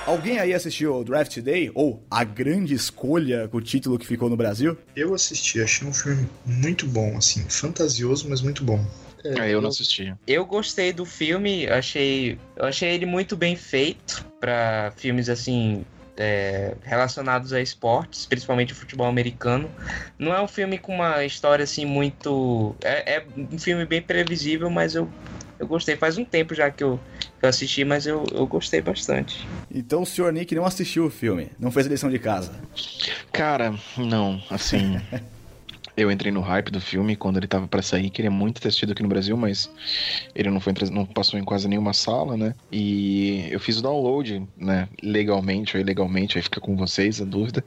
Alguém aí assistiu o Draft Day, ou A Grande Escolha, com o título que ficou no Brasil? Eu assisti, achei um filme muito bom, assim, fantasioso, mas muito bom. Eu não assisti. Eu gostei do filme, eu achei ele muito bem feito pra filmes assim relacionados a esportes, principalmente o futebol americano. Não é um filme com uma história assim muito... É um filme bem previsível, mas eu gostei. Faz um tempo já que eu assisti, mas eu gostei bastante. Então o Sr. Nick não assistiu o filme, não fez a lição de casa. Cara, não, assim... Eu entrei no hype do filme quando ele tava pra sair, queria muito ter assistido aqui no Brasil, mas ele não passou em quase nenhuma sala, né? E eu fiz o download, né? Legalmente ou ilegalmente, aí fica com vocês a dúvida.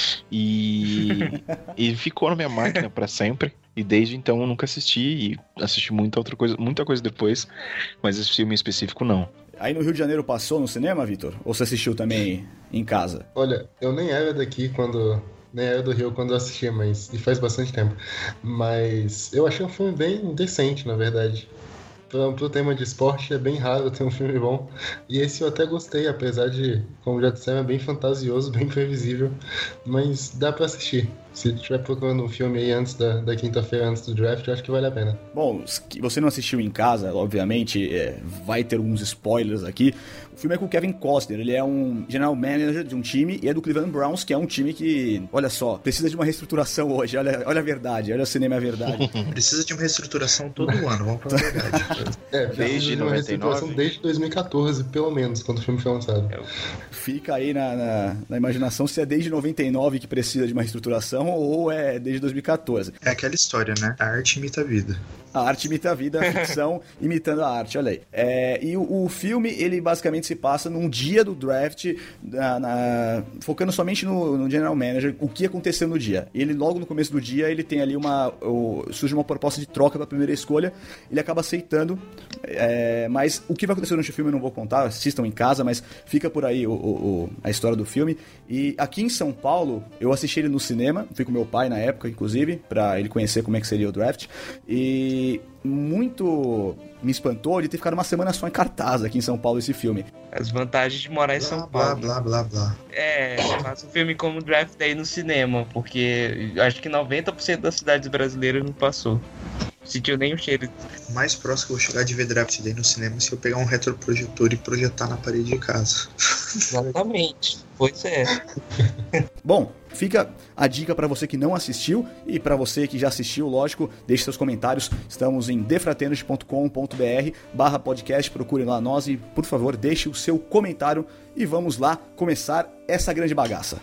E ficou na minha máquina pra sempre. E desde então eu nunca assisti, e assisti muita coisa depois, mas esse filme em específico não. Aí no Rio de Janeiro passou no cinema, Vitor? Ou você assistiu também em casa? Olha, eu nem era daqui nem era do Rio quando eu assisti, e faz bastante tempo. Mas eu achei um filme bem decente, na verdade. Pro tema de esporte é bem raro ter um filme bom. E esse eu até gostei, apesar de, como já disseram, é bem fantasioso, bem previsível. Mas dá pra assistir. Se estiver procurando um filme aí antes da quinta-feira, antes do draft, eu acho que vale a pena. Bom, se você não assistiu em casa, obviamente, vai ter alguns spoilers aqui. O filme é com o Kevin Costner, ele é um general manager de um time e é do Cleveland Browns, que é um time que, olha só, precisa de uma reestruturação hoje, olha a verdade, olha o cinema é a verdade. Precisa de uma reestruturação todo ano, vamos falar a verdade. Desde uma 99? reestruturação desde 2014, pelo menos, quando o filme foi lançado. Fica aí na imaginação se é desde 99 que precisa de uma reestruturação ou é desde 2014. É aquela história, né? A arte imita a vida. A arte imita a vida, a ficção imitando a arte, olha aí. E o filme, ele basicamente se passa num dia do draft, focando somente no General Manager, o que aconteceu no dia. Ele, logo no começo do dia, ele tem ali surge uma proposta de troca para a primeira escolha, ele acaba aceitando, mas o que vai acontecer durante o filme eu não vou contar, assistam em casa, mas fica por aí a história do filme. E aqui em São Paulo, eu assisti ele no cinema, fui com meu pai na época, inclusive, para ele conhecer como é que seria o draft, e muito me espantou de ter ficado uma semana só em cartaz aqui em São Paulo esse filme. As vantagens de morar em São Paulo. Blá, blá, blá, blá. Faça um filme como Draft Day no cinema, porque acho que 90% das cidades brasileiras não passou. Sentiu nem o cheiro. O mais próximo que eu vou chegar de ver Draft Day no cinema é se eu pegar um retroprojetor e projetar na parede de casa. Exatamente. Pois é. Bom, fica a dica para você que não assistiu e para você que já assistiu, lógico, deixe seus comentários. Estamos em defraternos.com.br/podcast, procure lá nós e, por favor, deixe o seu comentário e vamos lá começar essa grande bagaça.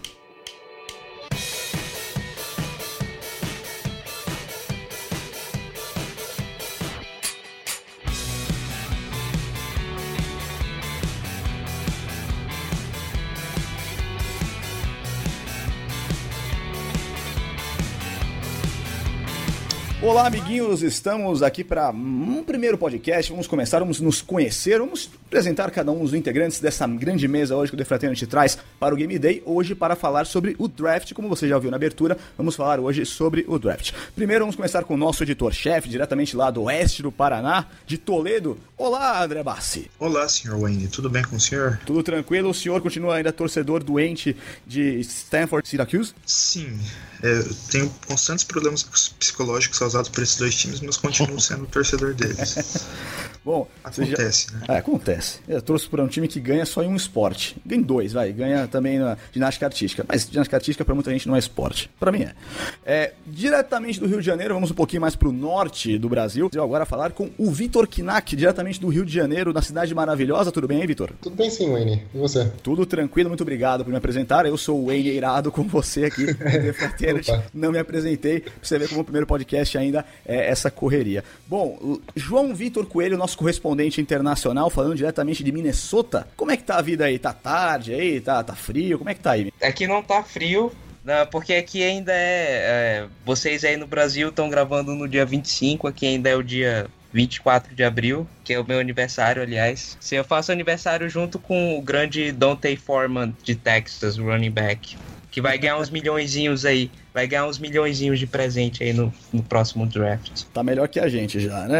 Olá, amiguinhos, estamos aqui para um primeiro podcast. Vamos começar, vamos nos conhecer, vamos apresentar cada um dos integrantes dessa grande mesa hoje que o Defraternity te traz para o Game Day, hoje para falar sobre o draft. Como você já ouviu na abertura, vamos falar hoje sobre o draft. Primeiro vamos começar com o nosso editor-chefe, diretamente lá do oeste do Paraná, de Toledo. Olá, André Bassi. Olá, Sr. Wayne, tudo bem com o senhor? Tudo tranquilo, o senhor continua ainda torcedor doente de Stanford Syracuse? Sim, eu tenho constantes problemas psicológicos causados por esses dois times, mas continuo sendo torcedor deles. Bom, acontece, né? Acontece. Eu torço por um time que ganha só em um esporte. Ganha em dois, ganha também na ginástica artística. Mas ginástica artística pra muita gente não é esporte. Pra mim é. Diretamente do Rio de Janeiro, vamos um pouquinho mais pro norte do Brasil. Eu agora falar com o Vitor Knack, diretamente do Rio de Janeiro, na cidade maravilhosa. Tudo bem aí, Vitor? Tudo bem sim, Wayne. E você? Tudo tranquilo, muito obrigado por me apresentar. Eu sou o Wayne Eirado com você aqui no Não me apresentei, pra você ver como o primeiro podcast ainda é essa correria. Bom, João Vitor Coelho, nosso correspondente internacional, falando diretamente de Minnesota. Como é que tá a vida aí? Tá tarde aí? Tá frio? Como é que tá aí? Aqui não tá frio, porque aqui ainda vocês aí no Brasil estão gravando no dia 25, aqui ainda é o dia 24 de abril, que é o meu aniversário, aliás. Sim, eu faço aniversário junto com o grande Dante Foreman de Texas, running back, que vai ganhar uns milhõezinhos aí. Vai ganhar uns milhõezinhos de presente aí no próximo draft. Tá melhor que a gente já, né?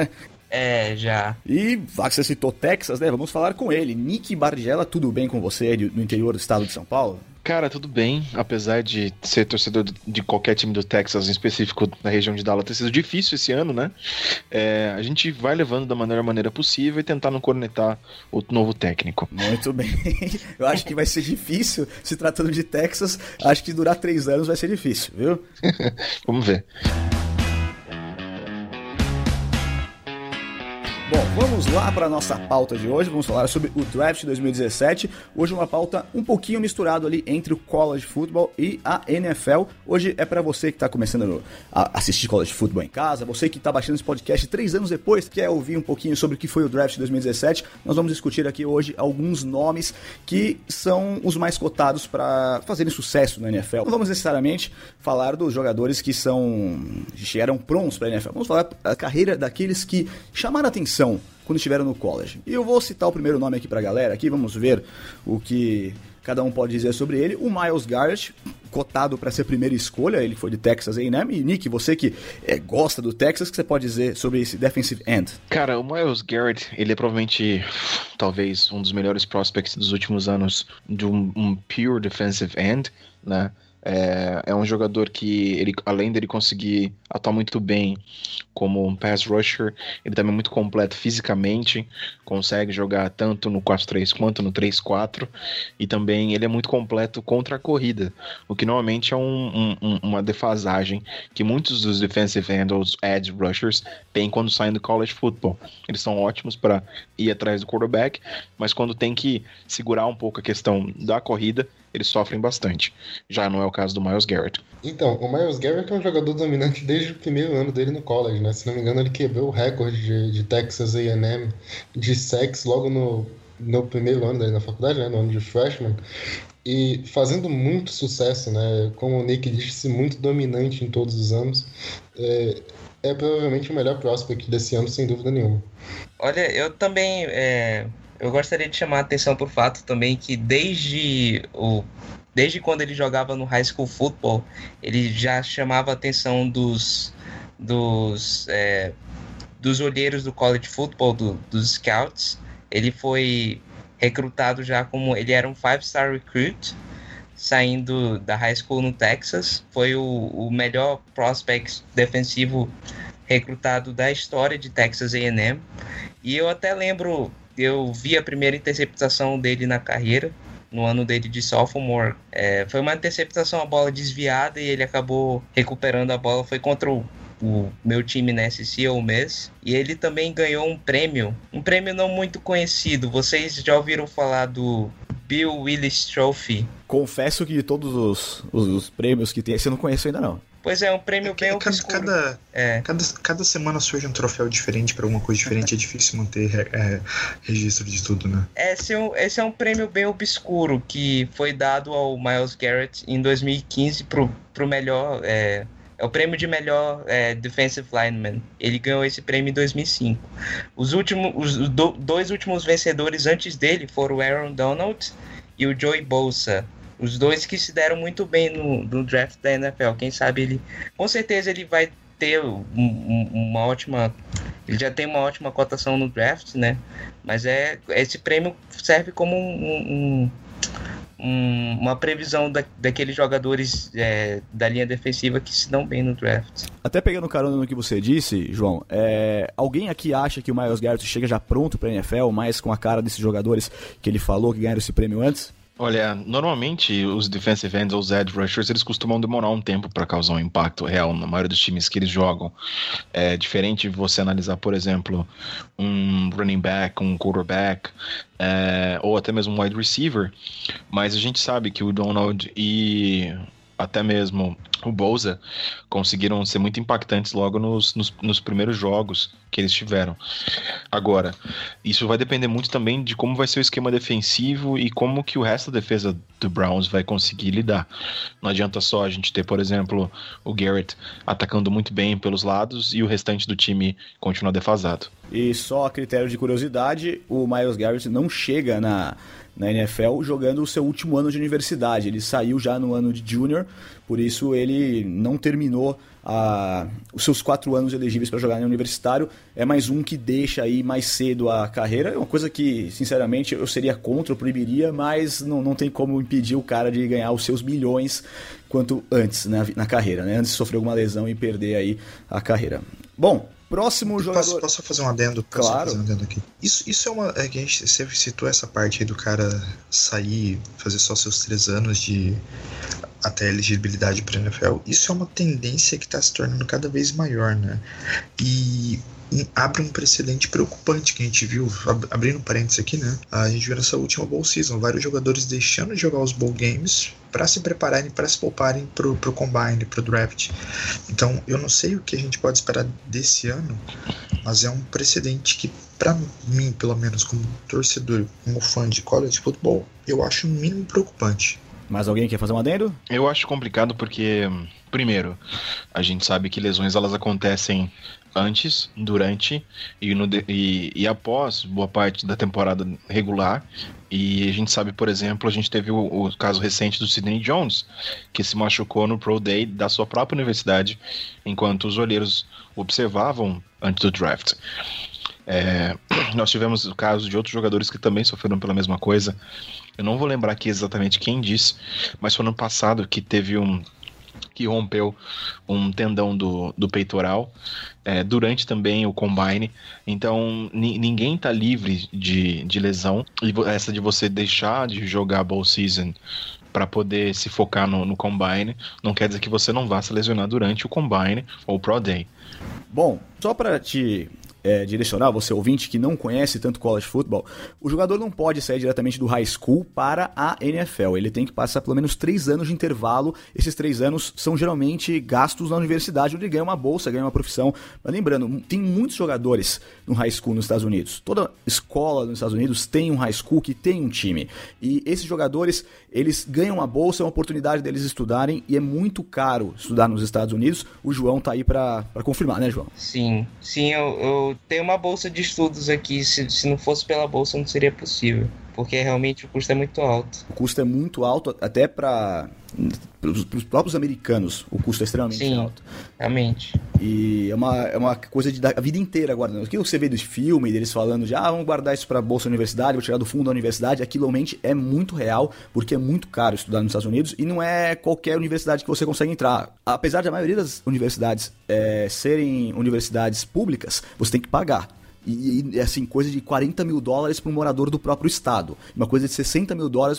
Já. E, já que você citou Texas, né? Vamos falar com ele. Nick Bardella, tudo bem com você no interior do estado de São Paulo? Cara, tudo bem, apesar de ser torcedor de qualquer time do Texas, em específico da região de Dallas, ter sido difícil esse ano, né? A gente vai levando da melhor maneira possível e tentar não cornetar o novo técnico. Muito bem. Eu acho que vai ser difícil, se tratando de Texas, acho que durar 3 anos vai ser difícil, viu? Vamos ver. Bom, vamos lá para a nossa pauta de hoje, vamos falar sobre o Draft 2017. Hoje uma pauta um pouquinho misturada ali entre o College Football e a NFL. Hoje é para você que está começando a assistir College Football em casa, você que está baixando esse podcast 3 anos depois, quer ouvir um pouquinho sobre o que foi o Draft 2017. Nós vamos discutir aqui hoje alguns nomes que são os mais cotados para fazerem sucesso na NFL. Não vamos necessariamente falar dos jogadores que eram prontos para a NFL, vamos falar da carreira daqueles que chamaram a atenção quando estiveram no college. E eu vou citar o primeiro nome aqui pra galera, aqui vamos ver o que cada um pode dizer sobre ele. O Myles Garrett, cotado para ser a primeira escolha, ele foi de Texas A&M. E Nick, você que gosta do Texas, o que você pode dizer sobre esse defensive end? Cara, o Myles Garrett, ele é provavelmente, talvez, um dos melhores prospects dos últimos anos de um pure defensive end, né? É um jogador que, além dele conseguir atuar muito bem como um pass rusher, ele também é muito completo fisicamente, consegue jogar tanto no 4-3 quanto no 3-4, e também ele é muito completo contra a corrida, o que normalmente é uma defasagem que muitos dos defensive end ou edge rushers têm quando saem do college football. Eles são ótimos para ir atrás do quarterback, mas quando tem que segurar um pouco a questão da corrida, eles sofrem bastante. Já não é o caso do Myles Garrett. Então, o Myles Garrett é um jogador dominante desde o primeiro ano dele no college, né? Se não me engano, ele quebrou o recorde de Texas A&M de sacks logo no primeiro ano dele na faculdade, né? No ano de freshman. E fazendo muito sucesso, né? Como o Nick disse, muito dominante em todos os anos. É provavelmente o melhor prospect desse ano, sem dúvida nenhuma. Olha, eu também... Eu gostaria de chamar a atenção para o fato também que desde quando ele jogava no high school football, ele já chamava a atenção dos olheiros do college football, dos scouts. Ele foi recrutado já como... Ele era um 5-star recruit, saindo da high school no Texas. Foi o melhor prospect defensivo recrutado da história de Texas A&M. E eu até lembro... Eu vi a primeira interceptação dele na carreira, no ano dele de sophomore. Foi uma interceptação, a bola desviada, e ele acabou recuperando a bola. Foi contra o meu time na SEC, Ole Miss. E ele também ganhou um prêmio não muito conhecido. Vocês já ouviram falar do Bill Willis Trophy? Confesso que de todos os prêmios que tem, esse eu não conheço ainda não. Pois é um prêmio bem obscuro. Cada semana surge um troféu diferente para alguma coisa diferente. É difícil manter registro de tudo, né? Esse é um prêmio bem obscuro que foi dado ao Myles Garrett em 2015 pro melhor... É o prêmio de melhor defensive lineman. Ele ganhou esse prêmio em 2005. Os dois últimos vencedores antes dele foram o Aaron Donald e o Joey Bosa. Os dois que se deram muito bem no draft da NFL. Quem sabe com certeza ele vai ter uma ótima... Ele já tem uma ótima cotação no draft, né? Mas esse prêmio serve como uma previsão daqueles jogadores da linha defensiva que se dão bem no draft. Até pegando carona no que você disse, João, alguém aqui acha que o Myles Garrett chega já pronto para a NFL, mais com a cara desses jogadores que ele falou que ganharam esse prêmio antes? Olha, normalmente os defensive ends ou os edge rushers, eles costumam demorar um tempo para causar um impacto real na maioria dos times que eles jogam. É diferente de você analisar, por exemplo, um running back, um quarterback, ou até mesmo um wide receiver, mas a gente sabe que o Donald e até mesmo o Bosa conseguiram ser muito impactantes logo nos primeiros jogos que eles tiveram. Agora, isso vai depender muito também de como vai ser o esquema defensivo e como que o resto da defesa do Browns vai conseguir lidar. Não adianta só a gente ter, por exemplo, o Garrett atacando muito bem pelos lados e o restante do time continuar defasado. E só a critério de curiosidade, o Myles Garrett não chega na na NFL jogando o seu último ano de universidade. Ele saiu já no ano de junior, por isso ele não terminou os seus 4 anos elegíveis para jogar no universitário. É mais um que deixa aí mais cedo a carreira. É uma coisa que, sinceramente, eu seria contra, eu proibiria, mas não tem como impedir o cara de ganhar os seus milhões quanto antes na carreira, né? Antes de sofrer alguma lesão e perder aí a carreira. Bom, próximo jogador... Posso fazer um adendo? Claro. Fazer um adendo aqui? Isso é uma... É que a gente sempre citou essa parte aí do cara sair, fazer só seus 3 anos de... até elegibilidade para a NFL. Isso é uma tendência que está se tornando cada vez maior, né? E abre um precedente preocupante que a gente viu, abrindo parênteses aqui, né? A gente viu nessa última Bowl Season, vários jogadores deixando de jogar os Bowl Games para se prepararem, para se pouparem pro Combine, pro Draft. Então, eu não sei o que a gente pode esperar desse ano, mas é um precedente que, para mim, pelo menos, como torcedor, como fã de college football, eu acho no mínimo preocupante. Mais alguém quer fazer um adendo? Eu acho complicado porque, primeiro, a gente sabe que lesões elas acontecem antes, durante e após boa parte da temporada regular. E a gente sabe, por exemplo, a gente teve o caso recente do Sidney Jones, que se machucou no Pro Day da sua própria universidade, enquanto os olheiros observavam antes do draft. Nós tivemos o caso de outros jogadores que também sofreram pela mesma coisa. Eu não vou lembrar aqui exatamente quem disse, mas foi no passado que teve que rompeu um tendão do peitoral durante também o Combine. Então ninguém está livre de lesão, e essa de você deixar de jogar a Bowl Season para poder se focar no Combine não quer dizer que você não vá se lesionar durante o Combine ou o Pro Day. Bom, só para te direcionar, você ouvinte que não conhece tanto college football, o jogador não pode sair diretamente do high school para a NFL. Ele tem que passar pelo menos 3 anos de intervalo. Esses 3 anos são geralmente gastos na universidade, onde ele ganha uma bolsa, ganha uma profissão. Mas lembrando, tem muitos jogadores no high school nos Estados Unidos. Toda escola nos Estados Unidos tem um high school que tem um time. E esses jogadores, eles ganham uma bolsa, é uma oportunidade deles estudarem, e é muito caro estudar nos Estados Unidos. O João tá aí para confirmar, né, João? Sim, eu tenho uma bolsa de estudos aqui. Se não fosse pela bolsa, não seria possível, porque realmente o custo é muito alto. O custo é muito alto, até para os próprios americanos, o custo é extremamente alto. Realmente. E é uma coisa da vida inteira guardando. Aquilo que você vê dos filmes, deles falando de vamos guardar isso para a bolsa da universidade, vou tirar do fundo da universidade, aquilo realmente é muito real, porque é muito caro estudar nos Estados Unidos, e não é qualquer universidade que você consegue entrar. Apesar de a maioria das universidades serem universidades públicas, você tem que pagar. E assim, coisa de $40 mil para um morador do próprio estado. Uma coisa de $60 mil para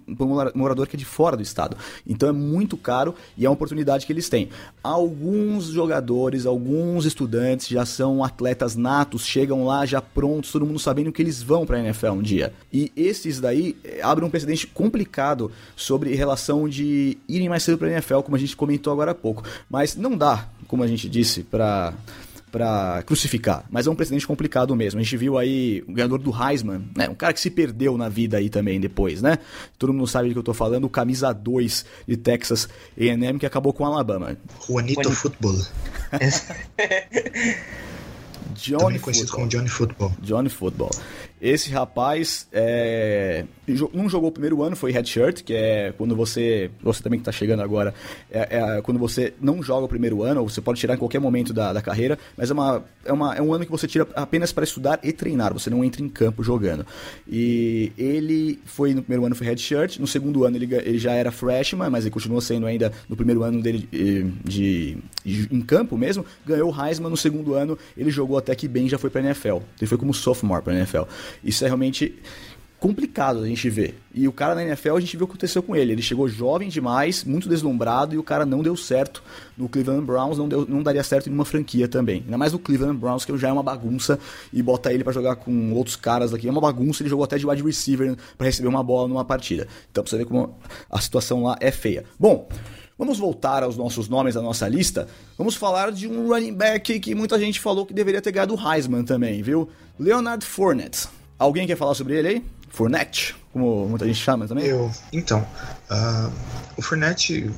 um morador que é de fora do estado. Então é muito caro, e é uma oportunidade que eles têm. Alguns jogadores, alguns estudantes já são atletas natos, chegam lá já prontos, todo mundo sabendo que eles vão para a NFL um dia. E esses daí abrem um precedente complicado sobre relação de irem mais cedo para a NFL, como a gente comentou agora há pouco. Mas não dá, como a gente disse, para crucificar, mas é um precedente complicado mesmo. A gente viu aí o ganhador do Heisman, né? Um cara que se perdeu na vida aí também depois, né? Todo mundo sabe do que eu tô falando, o camisa 2 de Texas A&M, que acabou com o Alabama. Juanito Football. Também conhecido como Johnny Football. Johnny Football. Esse rapaz não jogou o primeiro ano, foi redshirt, que é quando você também que está chegando agora, quando você não joga o primeiro ano, ou você pode tirar em qualquer momento da carreira, mas é um ano que você tira apenas para estudar e treinar, você não entra em campo jogando. E ele no primeiro ano foi redshirt, no segundo ano ele já era freshman, mas ele continuou sendo ainda no primeiro ano dele em campo mesmo, ganhou o Heisman. No segundo ano ele jogou até que bem, já foi para a NFL, ele foi como sophomore para a NFL. Isso é realmente complicado a gente ver. E o cara na NFL, a gente viu o que aconteceu com ele. Ele chegou jovem demais, muito deslumbrado, e o cara não deu certo no Cleveland Browns, não daria certo em uma franquia também. Ainda mais no Cleveland Browns, que já é uma bagunça, e bota ele pra jogar com outros caras aqui. É uma bagunça, ele jogou até de wide receiver pra receber uma bola numa partida. Então pra você ver como a situação lá é feia. Bom, vamos voltar aos nossos nomes da nossa lista. Vamos falar de um running back que muita gente falou que deveria ter ganhado o Heisman também, viu? Leonard Fournette. Alguém quer falar sobre ele aí? Fournette, como muita gente chama também? Então, o Fournette,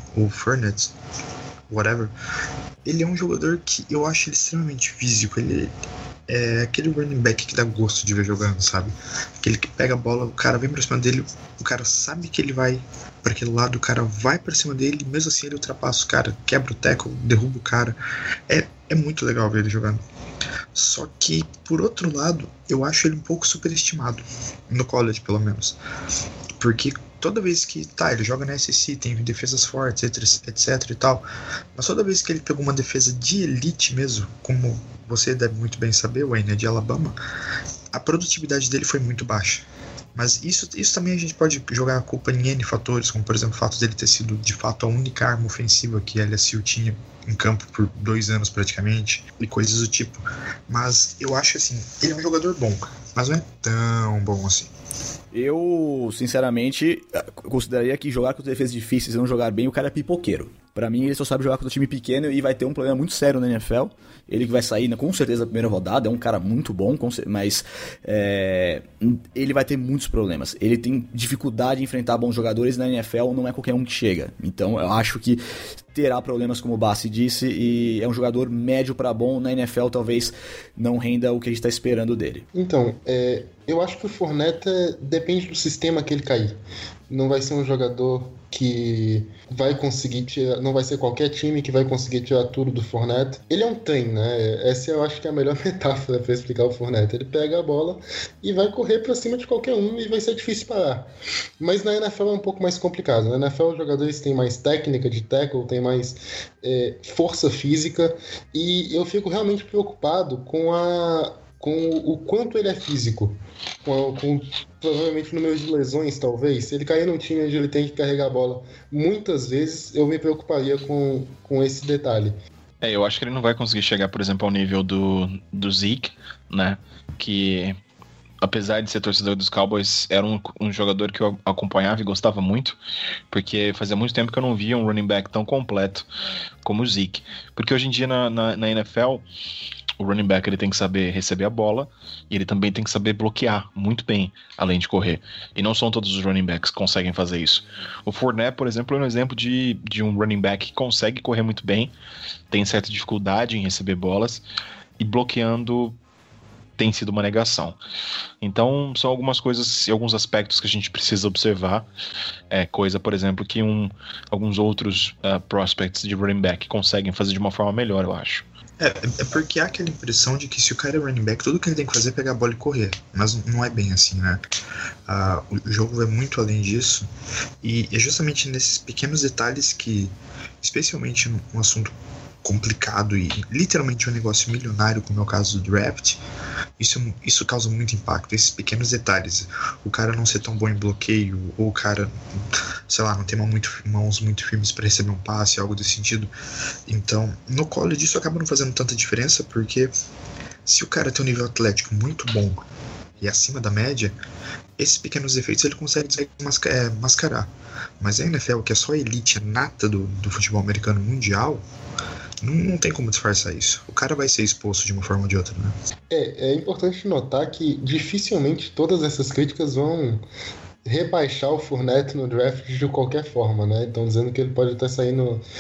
whatever, ele é um jogador que eu acho ele extremamente físico. Ele é aquele running back que dá gosto de ver jogando, sabe? Aquele que pega a bola, o cara vem pra cima dele, o cara sabe que ele vai pra aquele lado, o cara vai pra cima dele, mesmo assim ele ultrapassa o cara, quebra o tackle, derruba o cara. É muito legal ver ele jogando. Só que, por outro lado, eu acho ele um pouco superestimado, no college pelo menos. Porque toda vez que, ele joga na SEC, tem defesas fortes, etc e tal, mas toda vez que ele pegou uma defesa de elite mesmo, como você deve muito bem saber, Wayne, de Alabama, a produtividade dele foi muito baixa. Mas isso também a gente pode jogar a culpa em N fatores, como por exemplo o fato dele ter sido de fato a única arma ofensiva que a LSU tinha em campo por 2 anos praticamente, e coisas do tipo. Mas eu acho assim, ele é um jogador bom, mas não é tão bom assim. Eu, sinceramente, consideraria que jogar contra defesas difíceis e não jogar bem, o cara é pipoqueiro. Pra mim, ele só sabe jogar contra um time pequeno e vai ter um problema muito sério na NFL. Ele que vai sair, com certeza, na primeira rodada, é um cara muito bom, mas ele vai ter muitos problemas. Ele tem dificuldade em enfrentar bons jogadores na NFL, não é qualquer um que chega. Então, eu acho que terá problemas, como o Bassi disse, e é um jogador médio pra bom. Na NFL, talvez não renda o que a gente tá esperando dele. Então, eu acho que o Fournette depende do sistema que ele cair. Não vai ser um jogador que vai conseguir tirar, não vai ser qualquer time que vai conseguir tirar tudo do Fournette. Ele é um trem, né? Essa eu acho que é a melhor metáfora para explicar o Fournette. Ele pega a bola e vai correr para cima de qualquer um e vai ser difícil parar. Mas na NFL é um pouco mais complicado. Na NFL os jogadores têm mais técnica de tackle, têm mais força física, e eu fico realmente preocupado com o quanto ele é físico, com provavelmente números de lesões, talvez. Se ele cair num time onde ele tem que carregar a bola muitas vezes, eu me preocuparia com esse detalhe. Eu acho que ele não vai conseguir chegar, por exemplo, ao nível do Zeke, né? Que, apesar de ser torcedor dos Cowboys, era um jogador que eu acompanhava e gostava muito, porque fazia muito tempo que eu não via um running back tão completo como o Zeke. Porque hoje em dia na NFL, o running back ele tem que saber receber a bola e ele também tem que saber bloquear muito bem, além de correr. E não são todos os running backs que conseguem fazer isso. O Fournette, por exemplo, é um exemplo de um running back que consegue correr muito bem, tem certa dificuldade em receber bolas, e bloqueando tem sido uma negação. Então, são algumas coisas e alguns aspectos que a gente precisa observar. Coisa, por exemplo, que alguns outros prospects de running back conseguem fazer de uma forma melhor, eu acho. É porque há aquela impressão de que se o cara é running back, tudo que ele tem que fazer é pegar a bola e correr. Mas não é bem assim, né? O jogo vai muito além disso. E é justamente nesses pequenos detalhes que, especialmente num assunto complicado e literalmente um negócio milionário, como é o caso do draft, isso causa muito impacto. Esses pequenos detalhes, o cara não ser tão bom em bloqueio, ou o cara, sei lá, não ter mãos muito firmes para receber um passe, algo desse sentido. Então, no college isso acaba não fazendo tanta diferença, porque se o cara tem um nível atlético muito bom e acima da média, esses pequenos efeitos ele consegue mascarar. Mas a NFL, que é só a elite, a nata do futebol americano mundial, não tem como disfarçar isso. O cara vai ser exposto de uma forma ou de outra, né? É importante notar que dificilmente todas essas críticas vão rebaixar o Fournette no draft de qualquer forma, né? Estão dizendo que ele pode até sair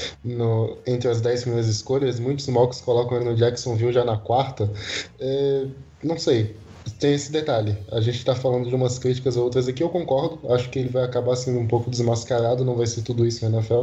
entre as 10 primeiras escolhas. Muitos mocks colocam ele no Jacksonville já na 4ª. Não sei. Tem esse detalhe. A gente está falando de umas críticas ou outras aqui, eu concordo. Acho que ele vai acabar sendo um pouco desmascarado, não vai ser tudo isso na NFL,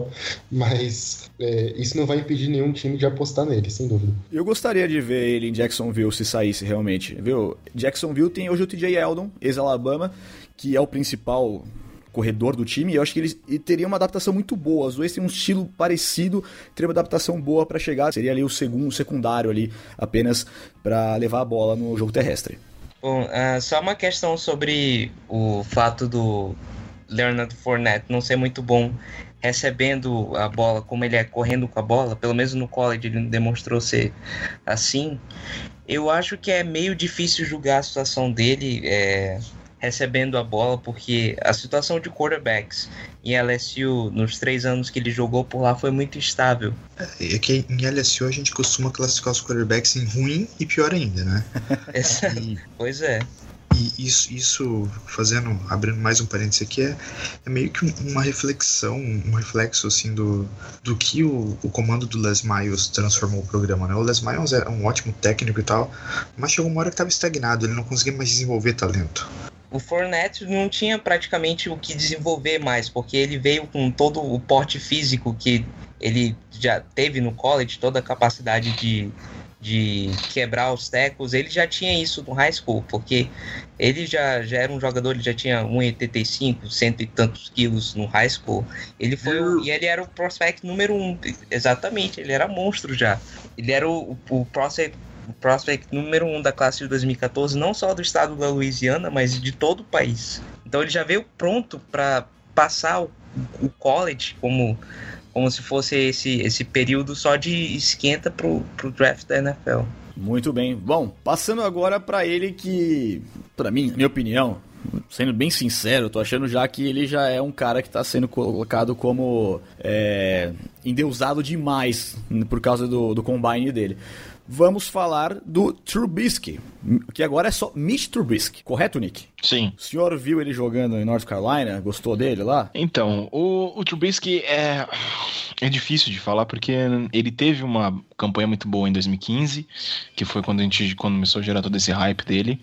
mas isso não vai impedir nenhum time de apostar nele, sem dúvida. Eu gostaria de ver ele em Jacksonville se saísse realmente, viu? Jacksonville tem hoje o TJ Yeldon, ex-Alabama, que é o principal corredor do time, e eu acho que ele teria uma adaptação muito boa. Os dois têm um estilo parecido, teria uma adaptação boa para chegar. Seria ali o secundário ali, apenas para levar a bola no jogo terrestre. Bom, só uma questão sobre o fato do Leonard Fournette não ser muito bom recebendo a bola, como ele é correndo com a bola, pelo menos no college ele demonstrou ser assim. Eu acho que é meio difícil julgar a situação dele recebendo a bola, porque a situação de quarterbacks em LSU, nos 3 anos que ele jogou por lá, foi muito instável. É que em LSU a gente costuma classificar os quarterbacks em ruim e pior ainda, né? Pois é. E isso abrindo mais um parênteses aqui, é meio que uma reflexão, um reflexo assim do que o comando do Les Miles transformou o programa, né? O Les Miles era um ótimo técnico e tal, mas chegou uma hora que estava estagnado, ele não conseguia mais desenvolver talento. O Fournette não tinha praticamente o que desenvolver mais, porque ele veio com todo o porte físico que ele já teve no college, toda a capacidade de quebrar os tackles, ele já tinha isso no high school, porque ele já era um jogador, ele já tinha 1,85, cento e tantos quilos no high school. E ele era o prospect número 1, exatamente, ele era monstro já. Ele era o prospect número 1 da classe de 2014, não só do estado da Louisiana, mas de todo o país. Então ele já veio pronto para passar o college como se fosse esse período só de esquenta pro draft da NFL. Muito bem. Bom, passando agora para ele que, para mim, na minha opinião, sendo bem sincero, eu tô achando já que ele já é um cara que tá sendo colocado como endeusado demais por causa do combine dele. Vamos falar do Trubisky, que agora é só Mitch Trubisky, correto, Nick? Sim. O senhor viu ele jogando em North Carolina? Gostou dele lá? Então, o Trubisky é difícil de falar porque ele teve uma campanha muito boa em 2015, que foi quando começou a gerar todo esse hype dele,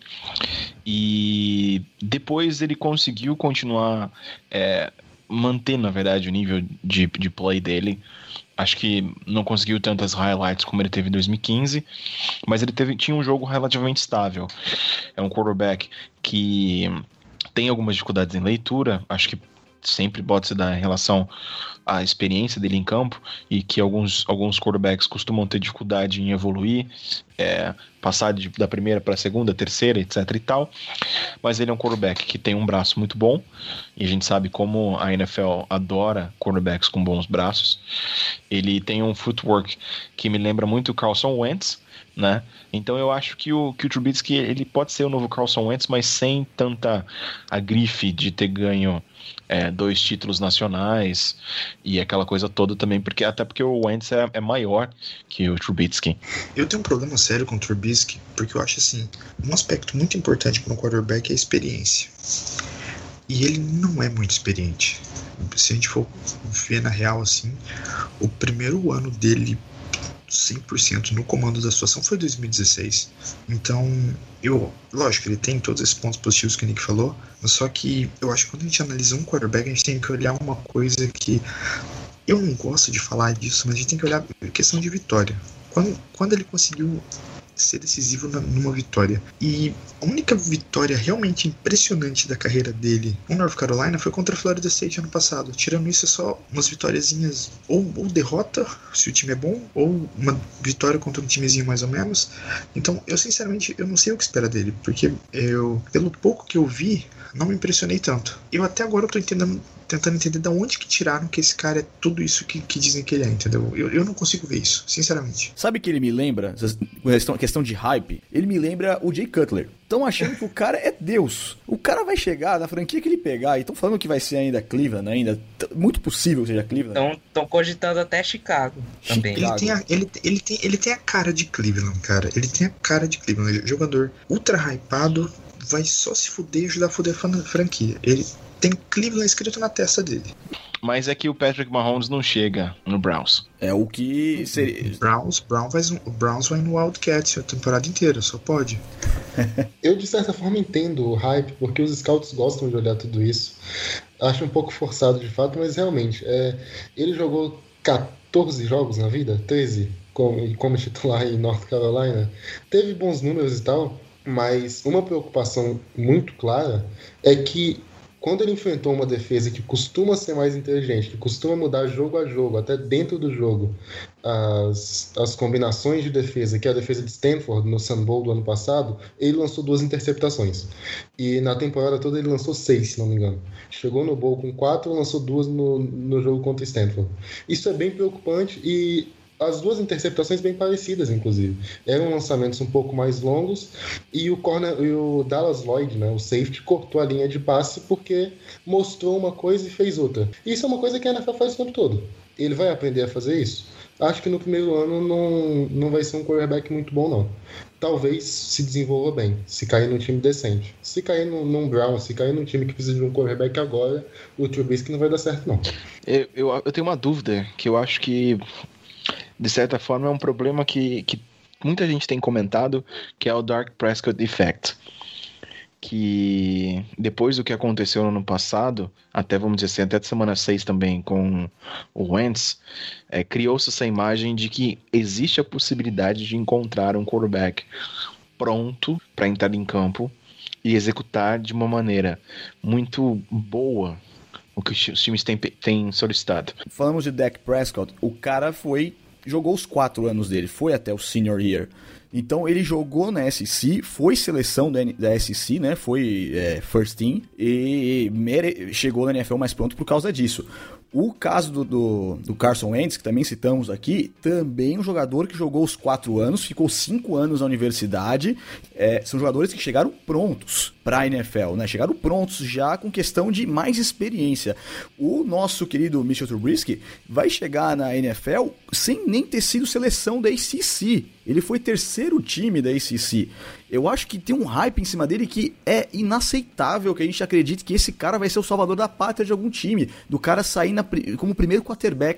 e depois ele conseguiu continuar manter, na verdade, o nível de play dele. Acho que não conseguiu tantas highlights como ele teve em 2015, mas ele tinha um jogo relativamente estável. É um quarterback que tem algumas dificuldades em leitura, acho que sempre pode se dar em relação à experiência dele em campo, e que alguns quarterbacks costumam ter dificuldade em evoluir, passar da primeira para a segunda, terceira, etc e tal. Mas ele é um quarterback que tem um braço muito bom, e a gente sabe como a NFL adora quarterbacks com bons braços. Ele tem um footwork que me lembra muito o Carson Wentz, né? Então eu acho que o Trubisky, ele pode ser o novo Carson Wentz, mas sem tanta a grife de ter ganho 2 títulos nacionais e aquela coisa toda também, até porque o Wentz é maior que o Trubisky. Eu tenho um problema sério com o Trubisky, porque eu acho assim, um aspecto muito importante para um quarterback é a experiência. E ele não é muito experiente. Se a gente for ver na real assim, o primeiro ano dele 100% no comando da situação foi 2016. Então, lógico, ele tem todos esses pontos positivos que o Nick falou, mas só que eu acho que quando a gente analisa um quarterback, a gente tem que olhar uma coisa que eu não gosto de falar disso, mas a gente tem que olhar a questão de vitória. Quando ele conseguiu ser decisivo numa vitória. E a única vitória realmente impressionante da carreira dele no North Carolina foi contra a Florida State ano passado. Tirando isso, é só umas vitóriazinhas, ou derrota, se o time é bom, ou uma vitória contra um timezinho mais ou menos. Então, eu sinceramente, eu não sei o que esperar dele, porque pelo pouco que eu vi, não me impressionei tanto. Eu até agora tô tentando entender de onde que tiraram que esse cara é tudo isso que dizem que ele é, entendeu? Eu não consigo ver isso, sinceramente. Sabe que ele me lembra, questão de hype, ele me lembra o Jay Cutler. Estão achando que o cara é Deus. O cara vai chegar na franquia que ele pegar, e estão falando que vai ser ainda Cleveland, ainda muito possível que seja Cleveland. Estão cogitando até Chicago também. Ele tem a cara de Cleveland, cara. Ele tem a cara de Cleveland. Ele é jogador ultra hypado, vai só se fuder e ajudar a fuder a franquia. Ele tem Cleveland escrito na testa dele. Mas é que o Patrick Mahomes não chega no Browns. É o que seria. O Browns vai no Wildcats a temporada inteira, só pode. Eu, de certa forma, entendo o hype, porque os scouts gostam de olhar tudo isso. Acho um pouco forçado de fato, mas realmente, ele jogou 14 jogos na vida, 13, como titular em North Carolina. Teve bons números e tal, mas uma preocupação muito clara é que quando ele enfrentou uma defesa que costuma ser mais inteligente, que costuma mudar jogo a jogo, até dentro do jogo, as combinações de defesa, que é a defesa de Stanford no Sun Bowl do ano passado, ele lançou 2 interceptações. E na temporada toda ele lançou 6, se não me engano. Chegou no Bowl com 4 e lançou 2 no jogo contra Stanford. Isso é bem preocupante e as 2 interceptações bem parecidas, inclusive. Eram lançamentos um pouco mais longos e o Dallas Lloyd, né, o safety, cortou a linha de passe porque mostrou uma coisa e fez outra. E isso é uma coisa que a NFL faz o tempo todo. Ele vai aprender a fazer isso? acho que no primeiro ano não vai ser um quarterback muito bom, não. Talvez se desenvolva bem, se cair num time decente. Se cair num Brown, se cair num time que precisa de um quarterback agora, o Trubisky não vai dar certo, não. Eu tenho uma dúvida, que eu acho que, de certa forma, é um problema que muita gente tem comentado, que é o Dak Prescott Effect. Que depois do que aconteceu no ano passado, até vamos dizer assim, até de semana 6 também com o Wentz, criou-se essa imagem de que existe a possibilidade de encontrar um quarterback pronto para entrar em campo e executar de uma maneira muito boa o que os times têm solicitado. Falamos de Dak Prescott, o cara jogou os 4 anos dele, foi até o senior year. Então ele jogou na SEC, foi seleção da SEC, né? Foi first team e chegou na NFL mais pronto por causa disso. O caso do Carson Wentz, que também citamos aqui, também um jogador que jogou os 4 anos, ficou 5 anos na universidade. São jogadores que chegaram prontos para a NFL, né? Chegaram prontos já com questão de mais experiência. O nosso querido Mitchell Trubisky vai chegar na NFL sem nem ter sido seleção da ACC. Ele foi 3º time da ACC. Eu acho que tem um hype em cima dele que é inaceitável que a gente acredite que esse cara vai ser o salvador da pátria de algum time. Do cara sair como primeiro quarterback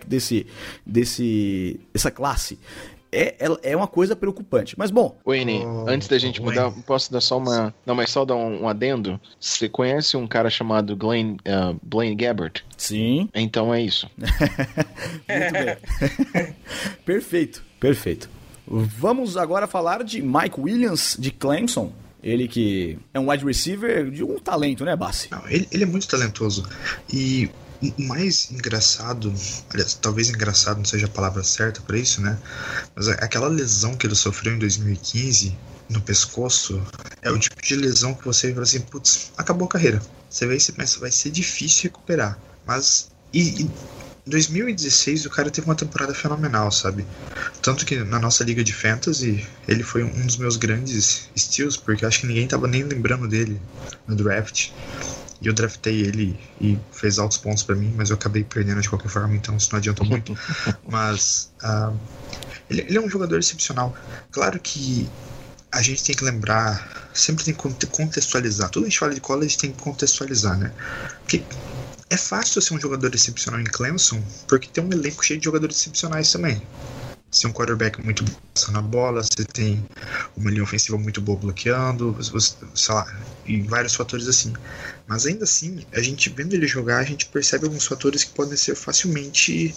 dessa classe. É uma coisa preocupante. Mas bom... Wayne, antes da gente mudar, posso dar só uma... Não, mas só dar um adendo. Você conhece um cara chamado Blaine Gabbert? Sim. Então é isso. Muito bem. Perfeito. Vamos agora falar de Mike Williams, de Clemson. Ele que é um wide receiver de um talento, né, Bassi? Não, ele é muito talentoso. E o mais engraçado, aliás, talvez engraçado não seja a palavra certa para isso, né? Mas aquela lesão que ele sofreu em 2015 no pescoço é o tipo de lesão que você fala assim, putz, acabou a carreira. Você vê e pensa, vai ser difícil recuperar. Mas em 2016 o cara teve uma temporada fenomenal, sabe? Tanto que na nossa liga de fantasy ele foi um dos meus grandes steals, porque eu acho que ninguém tava nem lembrando dele no draft. E eu draftei ele e fez altos pontos pra mim, mas eu acabei perdendo de qualquer forma, então isso não adianta muito. Mas ele é um jogador excepcional. Claro que a gente tem que lembrar, sempre tem que contextualizar. Tudo que a gente fala de college tem que contextualizar, né? Porque é fácil ser um jogador excepcional em Clemson, porque tem um elenco cheio de jogadores excepcionais também. Você tem um quarterback muito bom passando a bola, você tem uma linha ofensiva muito boa bloqueando, sei lá, e vários fatores assim. Mas ainda assim, a gente vendo ele jogar, a gente percebe alguns fatores que podem ser facilmente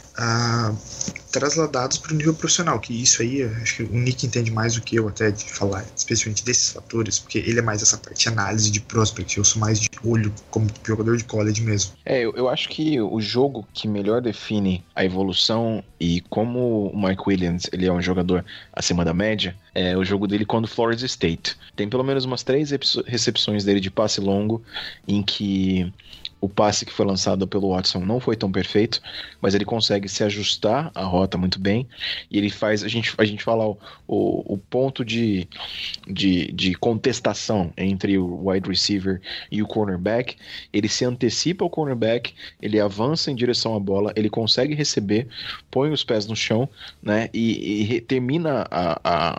trasladados para o nível profissional, que isso aí, acho que o Nick entende mais do que eu até de falar, especialmente desses fatores, porque ele é mais essa parte de análise de prospect, eu sou mais de olho como jogador de college mesmo. Eu acho que o jogo que melhor define a evolução e como o Mike Williams ele é um jogador acima da média é o jogo dele contra o Florida State. Tem pelo menos umas 3 recepções dele de passe longo, em que o passe que foi lançado pelo Watson não foi tão perfeito, mas ele consegue se ajustar à rota muito bem, e ele faz, a gente fala o ponto de contestação entre o wide receiver e o cornerback, ele se antecipa ao cornerback, ele avança em direção à bola, ele consegue receber, põe os pés no chão, né, e termina a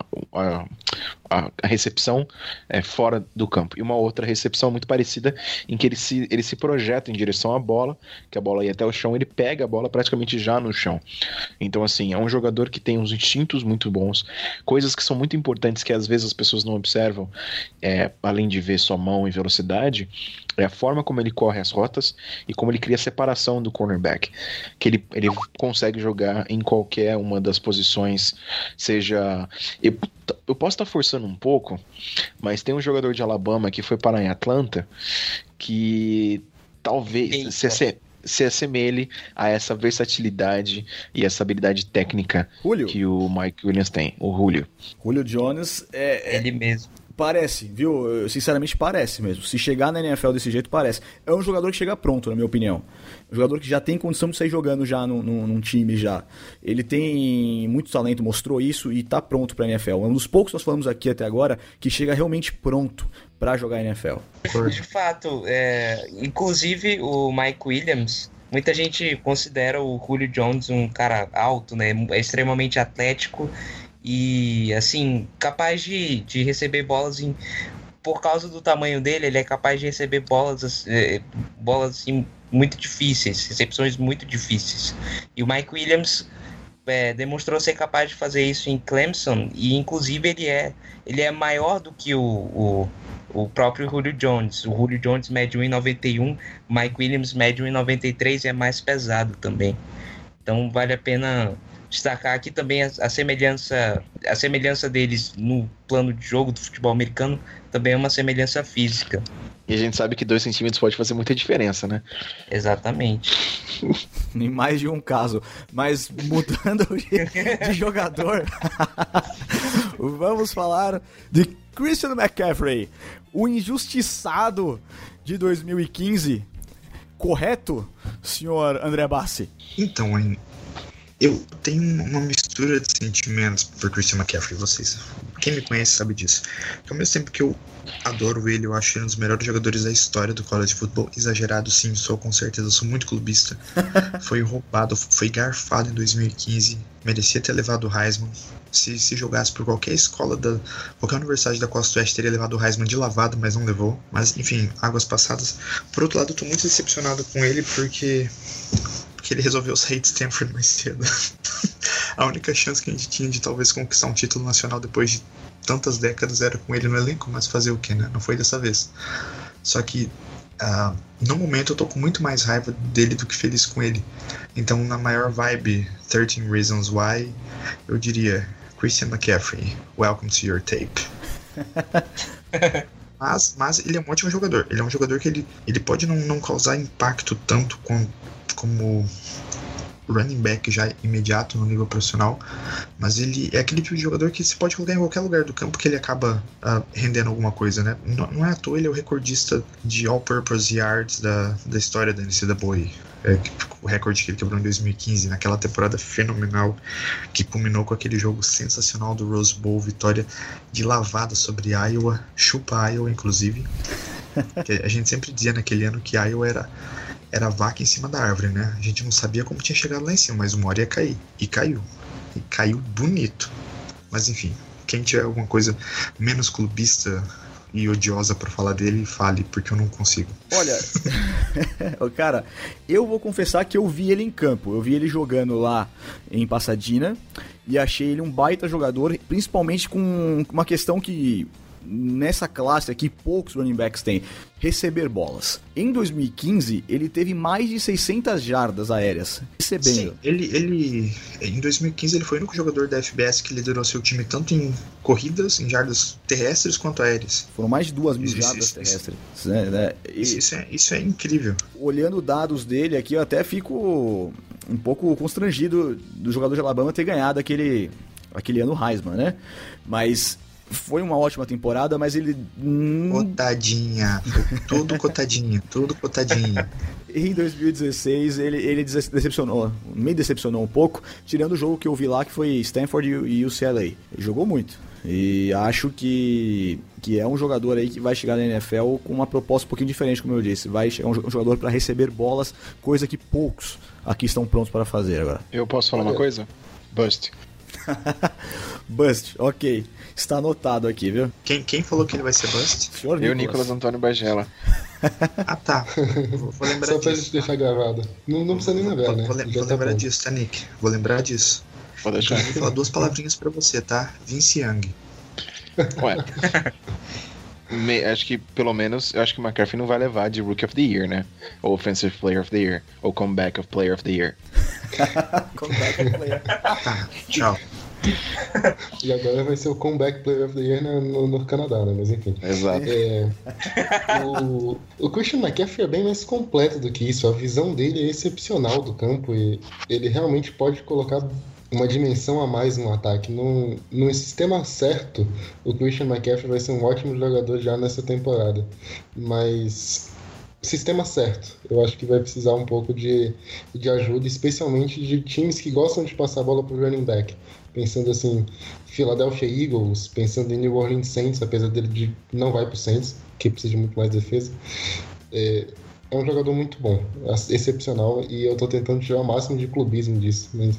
recepção fora do campo. E uma outra recepção muito parecida, em que ele se projeta em direção à bola, que a bola ia até o chão, ele pega a bola praticamente já no chão. Então, assim, é um jogador que tem uns instintos muito bons, coisas que são muito importantes que às vezes as pessoas não observam, além de ver sua mão e velocidade, é a forma como ele corre as rotas e como ele cria separação do cornerback, que ele consegue jogar em qualquer uma das posições, seja... Eu posso estar forçando um pouco, mas tem um jogador de Alabama que foi parar em Atlanta que talvez se assemelhe a essa versatilidade e essa habilidade técnica que o Mike Williams tem, o Julio. Julio Jones ele mesmo. Parece, viu? Sinceramente parece mesmo. Se chegar na NFL desse jeito, parece. É um jogador que chega pronto, na minha opinião. Um jogador que já tem condição de sair jogando já num time já. Ele tem muito talento, mostrou isso e tá pronto pra NFL. É um dos poucos que nós falamos aqui até agora que chega realmente pronto pra jogar NFL. De fato, inclusive o Mike Williams, Muita gente considera o Julio Jones um cara alto, né? É extremamente atlético e, assim, capaz de receber bolas por causa do tamanho dele, ele é capaz de receber bolas assim, muito difíceis, recepções muito difíceis. E o Mike Williams demonstrou ser capaz de fazer isso em Clemson e, inclusive, ele é maior do que o próprio Julio Jones. O Julio Jones mede 1,91, o Mike Williams mede 1,93 e é mais pesado também. Então vale a pena destacar aqui também a semelhança deles no plano de jogo do futebol americano, também é uma semelhança física. E a gente sabe que 2 centímetros pode fazer muita diferença, né? Exatamente. Em mais de um caso. Mas mudando de jogador, vamos falar de Christian McCaffrey, o injustiçado de 2015. Correto, senhor André Bassi? Então, eu tenho uma mistura de sentimentos por Christian McCaffrey. Quem me conhece sabe disso. Ao mesmo tempo que eu adoro ele, eu acho ele um dos melhores jogadores da história do college football. Exagerado, sim, com certeza, sou muito clubista. Foi roubado, foi garfado em 2015, merecia ter levado o Heisman. Se jogasse por qualquer escola, qualquer universidade da Costa Oeste, teria levado o Heisman de lavado, mas não levou. Mas, enfim, águas passadas. Por outro lado, eu tô muito decepcionado com ele porque ele resolveu sair de Stanford mais cedo. A única chance que a gente tinha de talvez conquistar um título nacional depois de tantas décadas era com ele no elenco, mas fazer o que, né? Não foi dessa vez. Só que no momento eu tô com muito mais raiva dele do que feliz com ele. Então, na maior vibe 13 Reasons Why, eu diria: Christian McCaffrey, welcome to your tape. Mas ele é um ótimo jogador. Ele é um jogador que ele pode não causar impacto tanto como running back já imediato no nível profissional, mas ele é aquele tipo de jogador que se pode colocar em qualquer lugar do campo que ele acaba rendendo alguma coisa, né? Não é à toa ele é o recordista de all-purpose yards da história da NCAA. O recorde que ele quebrou em 2015, naquela temporada fenomenal que culminou com aquele jogo sensacional do Rose Bowl, vitória de lavada sobre Iowa, chupa Iowa inclusive. A gente sempre dizia naquele ano que Iowa era a vaca em cima da árvore, né? A gente não sabia como tinha chegado lá em cima, mas uma hora ia cair. E caiu. E caiu bonito. Mas enfim, quem tiver alguma coisa menos clubista e odiosa pra falar dele, fale, porque eu não consigo. Olha, cara, eu vou confessar que eu vi ele em campo. Eu vi ele jogando lá em Pasadena e achei ele um baita jogador, principalmente com uma questão que nessa classe aqui poucos running backs têm: receber bolas. Em 2015, ele teve mais de 600 jardas aéreas recebendo. Sim, ele em 2015 ele foi o único jogador da FBS que liderou seu time tanto em corridas, em jardas terrestres quanto aéreas. Foram mais de 2.000 jardas terrestres. Né? Isso é incrível. Olhando dados dele aqui, eu até fico um pouco constrangido do jogador de Alabama ter ganhado aquele ano Heisman, né? Mas foi uma ótima temporada, mas ele... Cotadinha, tudo cotadinho. Em 2016, ele decepcionou, me decepcionou um pouco, tirando o jogo que eu vi lá, que foi Stanford e UCLA. Ele jogou muito. E acho que é um jogador aí que vai chegar na NFL com uma proposta um pouquinho diferente, como eu disse. Vai chegar um jogador para receber bolas, coisa que poucos aqui estão prontos para fazer agora. Eu posso falar uma coisa? Bust. Bust, ok. Está anotado aqui, viu? Quem falou que ele vai ser bust? Senhor Eu, Nicolas Antônio Bagela. Ah, tá. Vou lembrar só disso. Só pra gente deixar gravado. Não precisa nem lembrar, né? Vou lembrar disso, tá, Nick? Vou lembrar disso. Vou deixar. Vou falar 2 palavrinhas pra você, tá? Vince Young. Ué. Acho que, pelo menos, eu acho que o McCaffrey não vai levar de Rookie of the Year, né? Ou Offensive Player of the Year. Ou Comeback of Player of the Year. Comeback of Player. Tá, tchau. E agora vai ser o Comeback Player of the Year no Canadá, né? Mas enfim. Exato. O Christian McCaffrey é bem mais completo do que isso. A visão dele é excepcional do campo e ele realmente pode colocar uma dimensão a mais no ataque. No sistema certo, o Christian McCaffrey vai ser um ótimo jogador já nessa temporada. Mas sistema certo, eu acho que vai precisar um pouco de ajuda, especialmente de times que gostam de passar a bola para o running back. Pensando assim, Philadelphia Eagles, pensando em New Orleans Saints, apesar dele não vai para o Saints, que precisa de muito mais defesa. é um jogador muito bom, excepcional, e eu tô tentando tirar o máximo de clubismo disso, mas...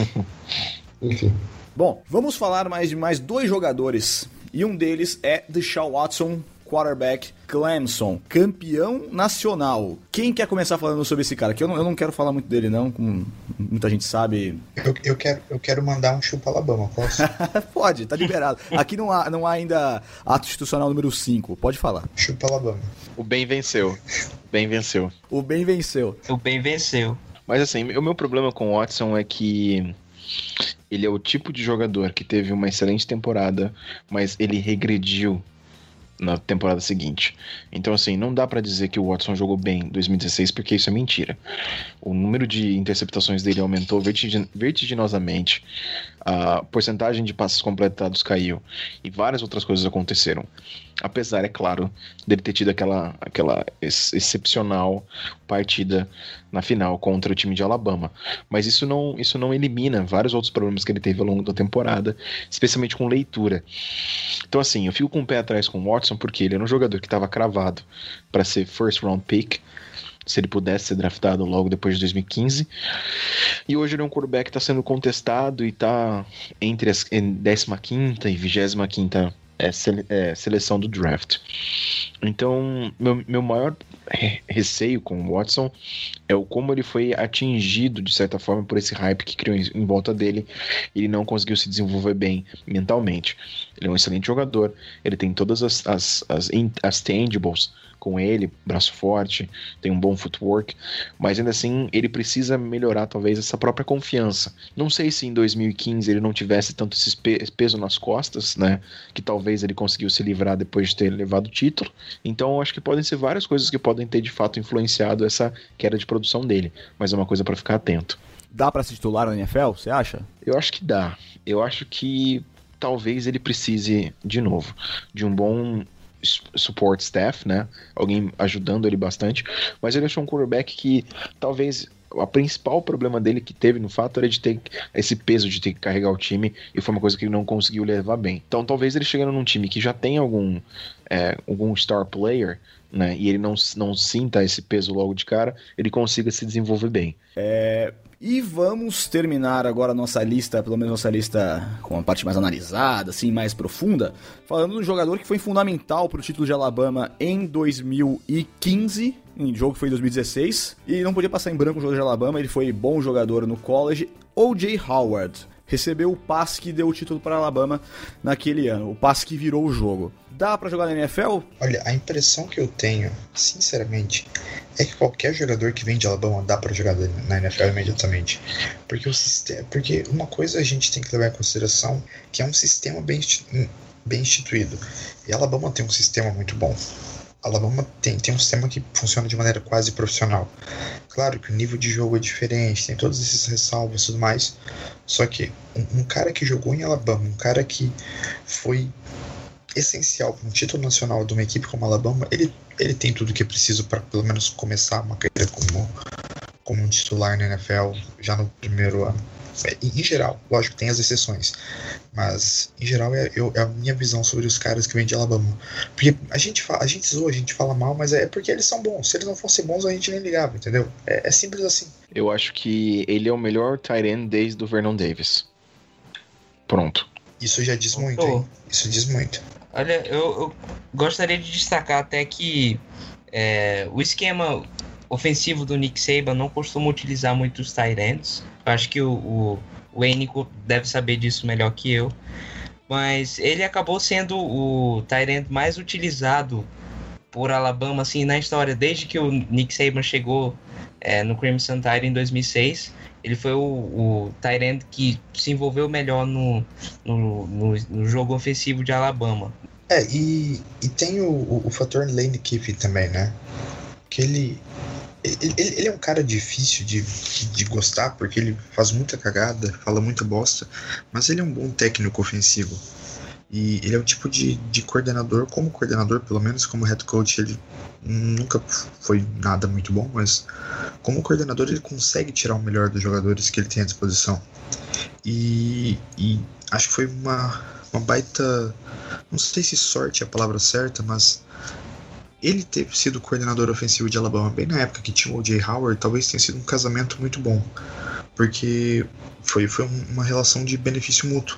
Enfim. Bom, vamos falar de mais 2 jogadores, e um deles é Deshaun Watson, quarterback Clemson, campeão nacional. Quem quer começar falando sobre esse cara? Que eu não quero falar muito dele, não, como muita gente sabe. Eu quero mandar um chupa Alabama, posso? Pode, tá liberado. Aqui não há ainda ato institucional número 5, pode falar. Chupa Alabama. O bem venceu. Bem venceu. O bem venceu. O bem venceu. Mas assim, o meu problema com o Watson é que ele é o tipo de jogador que teve uma excelente temporada, mas ele regrediu na temporada seguinte. Então, assim, não dá pra dizer que o Watson jogou bem em 2016, porque isso é mentira. O número de interceptações dele aumentou vertiginosamente, a porcentagem de passes completados caiu, e várias outras coisas aconteceram. Apesar, é claro, dele ter tido aquela excepcional partida na final contra o time de Alabama. Mas isso não elimina vários outros problemas que ele teve ao longo da temporada, especialmente com leitura. Então, assim, eu fico com o pé atrás com o Watson, porque ele era um jogador que estava cravado para ser first round pick, se ele pudesse ser draftado logo depois de 2015. E hoje ele é um quarterback que está sendo contestado e está entre a 15ª e 25ª seleção do draft. Então, meu maior receio com o Watson é o como ele foi atingido, de certa forma, por esse hype que criou em volta dele. Ele não conseguiu se desenvolver bem mentalmente. Ele é um excelente jogador, ele tem todas as tangibles com ele, braço forte, tem um bom footwork, mas ainda assim ele precisa melhorar talvez essa própria confiança. Não sei se em 2015 ele não tivesse tanto esse peso nas costas, né, que talvez ele conseguiu se livrar depois de ter levado o título. Então eu acho que podem ser várias coisas que podem ter de fato influenciado essa queda de produção dele, mas é uma coisa para ficar atento. Dá para se titular na NFL, você acha? Eu acho que dá. Eu acho que talvez ele precise, de novo, de um bom support staff, né? Alguém ajudando ele bastante, mas ele achou um quarterback que talvez o principal problema dele que teve no fato era de ter esse peso de ter que carregar o time, e foi uma coisa que ele não conseguiu levar bem. Então talvez ele chegando num time que já tem algum star player, né, e ele não sinta esse peso logo de cara, ele consiga se desenvolver bem. E vamos terminar agora a nossa lista, pelo menos nossa lista com a parte mais analisada, assim, mais profunda, falando do jogador que foi fundamental para o título de Alabama em 2015, em jogo que foi em 2016, e não podia passar em branco o jogo de Alabama, ele foi bom jogador no college. O.J. Howard recebeu o passe que deu o título para Alabama naquele ano, o passe que virou o jogo. Dá pra jogar na NFL? Olha, a impressão que eu tenho, sinceramente, é que qualquer jogador que vem de Alabama dá pra jogar na NFL imediatamente. Porque uma coisa a gente tem que levar em consideração, que é um sistema bem instituído. E Alabama tem um sistema muito bom. Alabama tem um sistema que funciona de maneira quase profissional. Claro que o nível de jogo é diferente, tem todos esses ressalvos e tudo mais. Só que um cara que jogou em Alabama, um cara que foi essencial para um título nacional de uma equipe como a Alabama, ele tem tudo que é preciso para pelo menos começar uma carreira como um titular na NFL já no primeiro ano. Em geral, lógico que tem as exceções, mas em geral é a minha visão sobre os caras que vêm de Alabama. Porque a gente zoa, a gente fala mal, mas é porque eles são bons. Se eles não fossem bons, a gente nem ligava, entendeu? É simples assim. Eu acho que ele é o melhor tight end desde o Vernon Davis. Pronto. Isso já diz muito, hein? Isso diz muito. Olha, eu gostaria de destacar até que o esquema ofensivo do Nick Saban não costuma utilizar muitos tight ends. Eu acho que o Enico deve saber disso melhor que eu. Mas ele acabou sendo o tight end mais utilizado por Alabama assim, na história. Desde que o Nick Saban chegou no Crimson Tide em 2006, ele foi o tight end que se envolveu melhor no jogo ofensivo de Alabama. E tem o fator Lane Kiffin também, né? Que ele é um cara difícil de gostar, porque ele faz muita cagada, fala muita bosta, mas ele é um bom técnico ofensivo. E ele é o tipo de coordenador, como coordenador, pelo menos como head coach, ele nunca foi nada muito bom, mas como coordenador ele consegue tirar o melhor dos jogadores que ele tem à disposição. E acho que foi uma baita, não sei se sorte é a palavra certa, mas ele ter sido coordenador ofensivo de Alabama bem na época que tinha o O.J. Howard, talvez tenha sido um casamento muito bom, porque foi uma relação de benefício mútuo.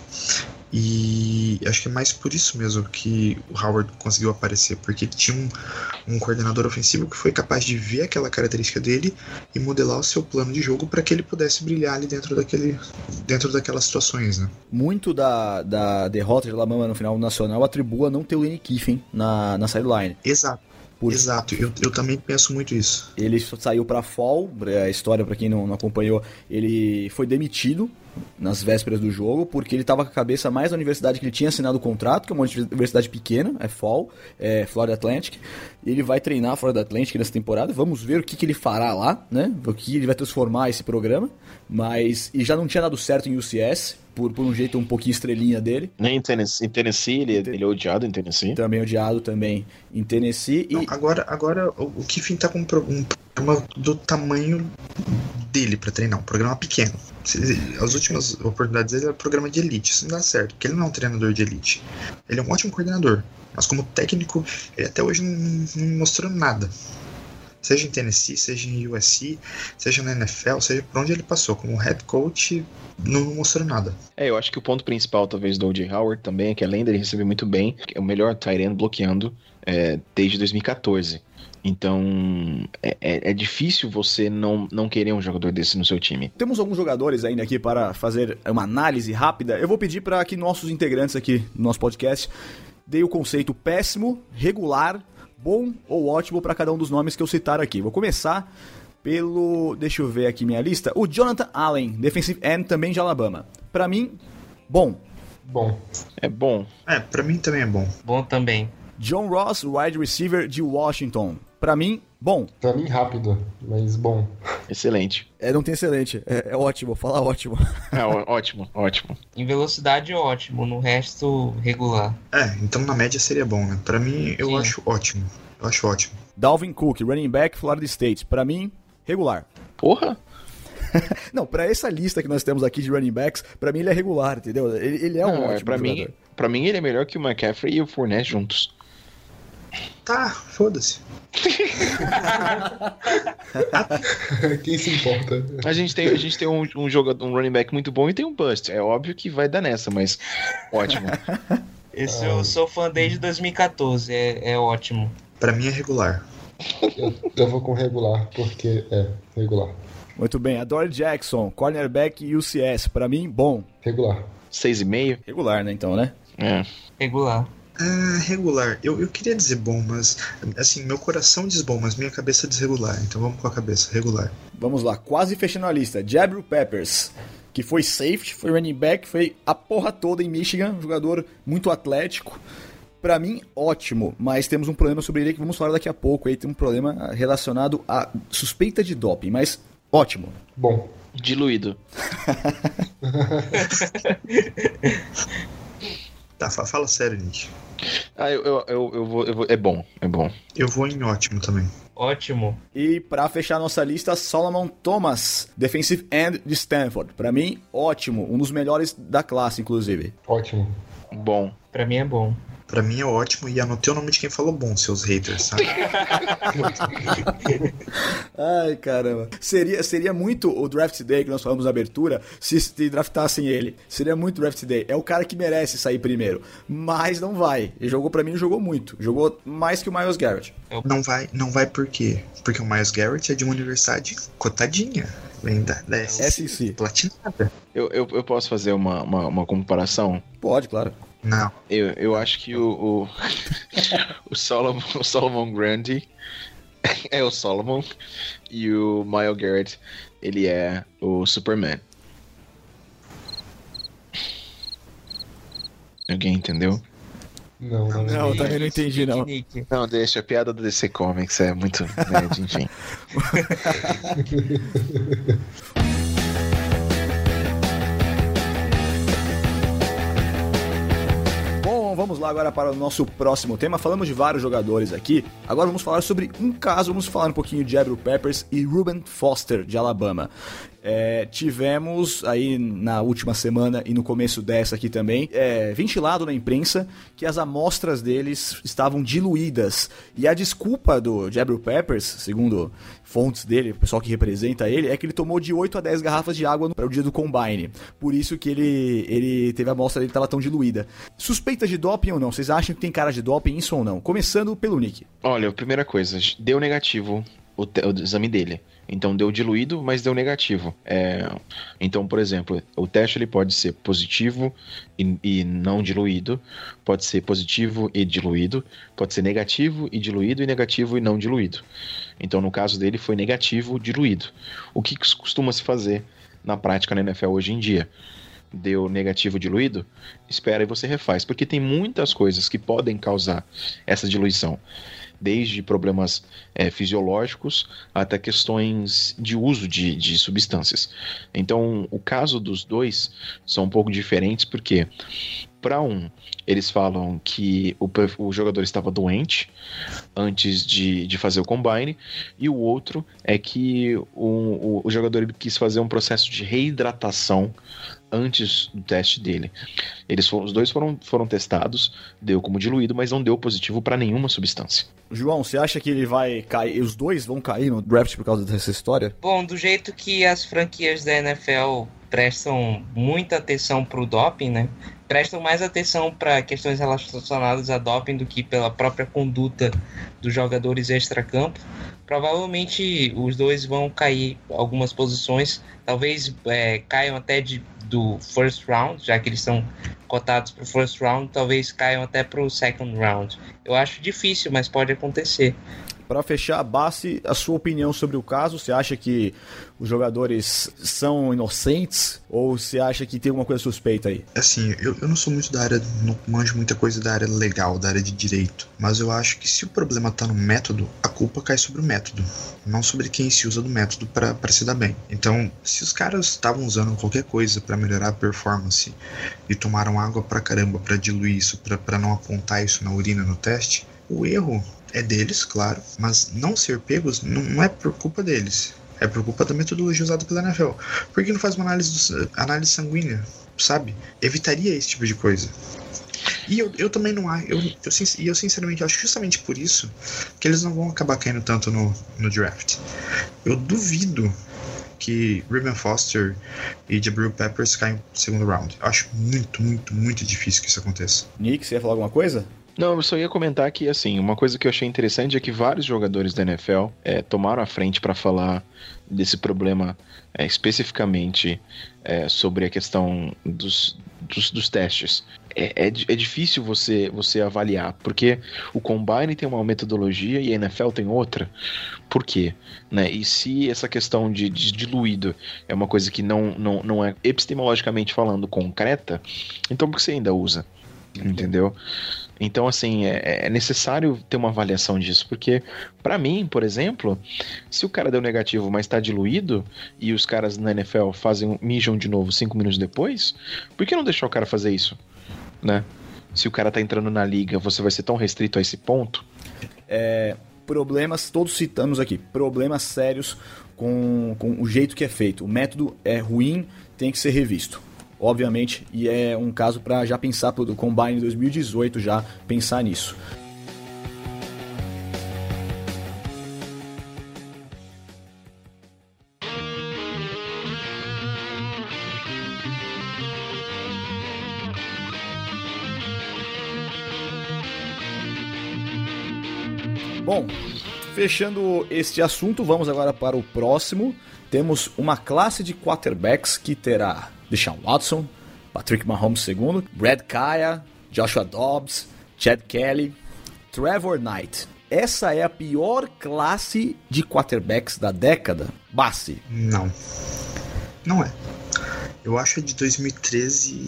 E acho que é mais por isso mesmo que o Howard conseguiu aparecer, porque ele tinha um coordenador ofensivo que foi capaz de ver aquela característica dele e modelar o seu plano de jogo para que ele pudesse brilhar ali dentro daquelas situações, né? Muito da derrota de Alabama no final nacional atribua não ter o Lane Kiffin na sideline. Exato. Exato, eu também penso muito isso. Ele saiu para fall, a história para quem não acompanhou, ele foi demitido nas vésperas do jogo, porque ele estava com a cabeça mais na universidade que ele tinha assinado o contrato, que é uma universidade pequena, é fall, é Florida Atlantic, e ele vai treinar a Florida Atlantic nessa temporada, vamos ver o que ele fará lá, né, o que ele vai transformar esse programa, mas e já não tinha dado certo em UCS, por um jeito um pouquinho estrelinha dele. Nem em Tennessee, ele é odiado em Tennessee. Também odiado também em Tennessee. Não, agora o Kiffin tá com um programa do tamanho dele pra treinar, um programa pequeno. As últimas oportunidades dele era programa de elite, isso não dá certo, porque ele não é um treinador de elite. Ele é um ótimo coordenador, mas como técnico, ele até hoje não mostrou nada. Seja em Tennessee, seja em USC, seja na NFL, seja por onde ele passou. Como head coach, não mostrou nada. Eu acho que o ponto principal, talvez, do O.J. Howard também é que além dele receber muito bem, é o melhor tight end bloqueando desde 2014. Então, é difícil você não querer um jogador desse no seu time. Temos alguns jogadores ainda aqui para fazer uma análise rápida. Eu vou pedir para que nossos integrantes aqui do nosso podcast deem o conceito péssimo, regular, bom ou ótimo para cada um dos nomes que eu citar aqui. Vou começar pelo... Deixa eu ver aqui minha lista. O Jonathan Allen, defensive end também de Alabama. Para mim, bom. Bom. É bom. Pra mim também é bom. Bom também. John Ross, wide receiver de Washington. Pra mim, bom. Pra mim, rápido, mas bom. Excelente. Não tem excelente. É ótimo, fala ótimo. Ótimo. Em velocidade, ótimo. No resto, regular. Então na média seria bom, né? Pra mim, eu acho ótimo. Dalvin Cook, running back, Florida State. Pra mim, regular. Porra! Não, pra essa lista que nós temos aqui de running backs, pra mim ele é regular, entendeu? Ele é um ótimo jogador. Pra mim ele é melhor que o McCaffrey e o Fournette juntos. Tá, foda-se. Quem se importa? A gente tem um jogador, um running back muito bom e tem um bust. É óbvio que vai dar nessa, mas ótimo. Esse eu sou fã desde 2014, é ótimo. Pra mim é regular. Eu vou com regular, porque é regular. Muito bem, Adoree Jackson, cornerback UCS. Pra mim, bom. Regular. 6,5? Regular, né, então, né? Regular. Regular. Eu queria dizer bom, mas assim, meu coração diz bom, mas minha cabeça diz regular. Então vamos com a cabeça, regular. Vamos lá, quase fechando a lista. Jabril Peppers, que foi safety, foi running back, foi a porra toda em Michigan, jogador muito atlético. Pra mim, ótimo, mas temos um problema sobre ele que vamos falar daqui a pouco. Aí tem um problema relacionado à suspeita de doping, mas ótimo. Bom. Diluído. Tá, fala sério, Nick. Eu vou. É bom. Eu vou em ótimo também. Ótimo. E pra fechar nossa lista, Solomon Thomas, defensive end de Stanford. Pra mim, ótimo, um dos melhores da classe, inclusive. Ótimo. Bom. Pra mim é bom. Pra mim é ótimo e anotei o nome de quem falou bom, seus haters, sabe? Ai, caramba. Seria muito o draft day que nós falamos na abertura se draftassem ele. Seria muito draft day. É o cara que merece sair primeiro. Mas não vai. Ele jogou pra mim, jogou muito. Jogou mais que o Myles Garrett. Não vai por quê? Porque o Myles Garrett é de uma universidade cotadinha. Vem da SEC. Platinada. Eu posso fazer uma comparação? Pode, claro. Não. Eu acho que o Solomon Grundy é o Solomon e o Myles Garrett, ele é o Superman. Alguém entendeu? Não, também não entendi, não. Não, deixa, a piada do DC Comics é muito nerd, enfim. Vamos lá agora para o nosso próximo tema. Falamos de vários jogadores aqui. Agora vamos falar sobre um caso. Vamos falar um pouquinho de Jabril Peppers e Reuben Foster, de Alabama. tivemos aí na última semana e no começo dessa aqui também, ventilado na imprensa que as amostras deles estavam diluídas. E a desculpa do Jabril Peppers, segundo fontes dele, o pessoal que representa ele, é que ele tomou de 8 a 10 garrafas de água para o dia do Combine. Por isso que ele teve a amostra dele que estava tão diluída. Suspeita de doping ou não? Vocês acham que tem cara de doping, isso ou não? Começando pelo Nick. Olha, a primeira coisa, deu negativo o exame dele. Então deu diluído, mas deu negativo. Então, por exemplo, o teste ele pode ser positivo e não diluído, pode ser positivo e diluído, pode ser negativo e diluído e negativo e não diluído. Então, no caso dele, foi negativo diluído. O que costuma se fazer na prática na NFL hoje em dia? Deu negativo diluído, espera e você refaz, porque tem muitas coisas que podem causar essa diluição, desde problemas fisiológicos até questões de uso de substâncias. Então, o caso dos dois são um pouco diferentes, porque para eles falam que o jogador estava doente antes de fazer o Combine, e o outro é que o jogador quis fazer um processo de reidratação antes do teste dele. Os dois foram testados, deu como diluído, mas não deu positivo para nenhuma substância. João, você acha que ele vai cair, os dois vão cair no draft por causa dessa história? Bom, do jeito que as franquias da NFL prestam muita atenção pro doping, né? Prestam mais atenção para questões relacionadas a doping do que pela própria conduta dos jogadores extracampo. Provavelmente os dois vão cair algumas posições, talvez caiam até do first round, já que eles são cotados para o first round, talvez caiam até para o second round. Eu acho difícil, mas pode acontecer. Para fechar, Bassi, a sua opinião sobre o caso? Você acha que os jogadores são inocentes ou você acha que tem alguma coisa suspeita aí? Assim, eu não sou muito da área, não manjo muita coisa da área legal, da área de direito, mas eu acho que se o problema tá no método, a culpa cai sobre o método, não sobre quem se usa do método para se dar bem. Então, se os caras estavam usando qualquer coisa para melhorar a performance e tomaram água pra caramba para diluir isso, para não apontar isso na urina no teste, o erro é deles, claro, mas não ser pegos não é por culpa deles. É por culpa da metodologia usada pela NFL. Por que não faz uma análise sanguínea, sabe? Evitaria esse tipo de coisa. E eu também não acho. Eu sinceramente acho justamente por isso que eles não vão acabar caindo tanto no draft. Eu duvido que Reuben Foster e Jabril Peppers caem no segundo round. Eu acho muito, muito, muito difícil que isso aconteça. Nick, você ia falar alguma coisa? Não, eu só ia comentar que, assim, uma coisa que eu achei interessante é que vários jogadores da NFL tomaram a frente para falar desse problema especificamente sobre a questão dos testes. É difícil você avaliar, porque o Combine tem uma metodologia e a NFL tem outra. Por quê? Né? E se essa questão de diluído é uma coisa que não é epistemologicamente falando concreta, então por que você ainda usa? Entendeu? Então, assim, é necessário ter uma avaliação disso, porque, pra mim, por exemplo, se o cara deu negativo, mas tá diluído, e os caras na NFL mijam de novo 5 minutos depois, por que não deixar o cara fazer isso? Né? Se o cara tá entrando na liga, você vai ser tão restrito a esse ponto? Problemas, todos citamos aqui, problemas sérios com o jeito que é feito. O método é ruim, tem que ser revisto. Obviamente, e é um caso para já pensar pro Combine 2018, já pensar nisso. Bom, fechando este assunto, vamos agora para o próximo. Temos uma classe de quarterbacks que terá Deshaun Watson, Patrick Mahomes II, Brad Kaaya, Joshua Dobbs, Chad Kelly, Trevor Knight. Essa é a pior classe de quarterbacks da década? Bassi? Não é. Eu acho a de 2013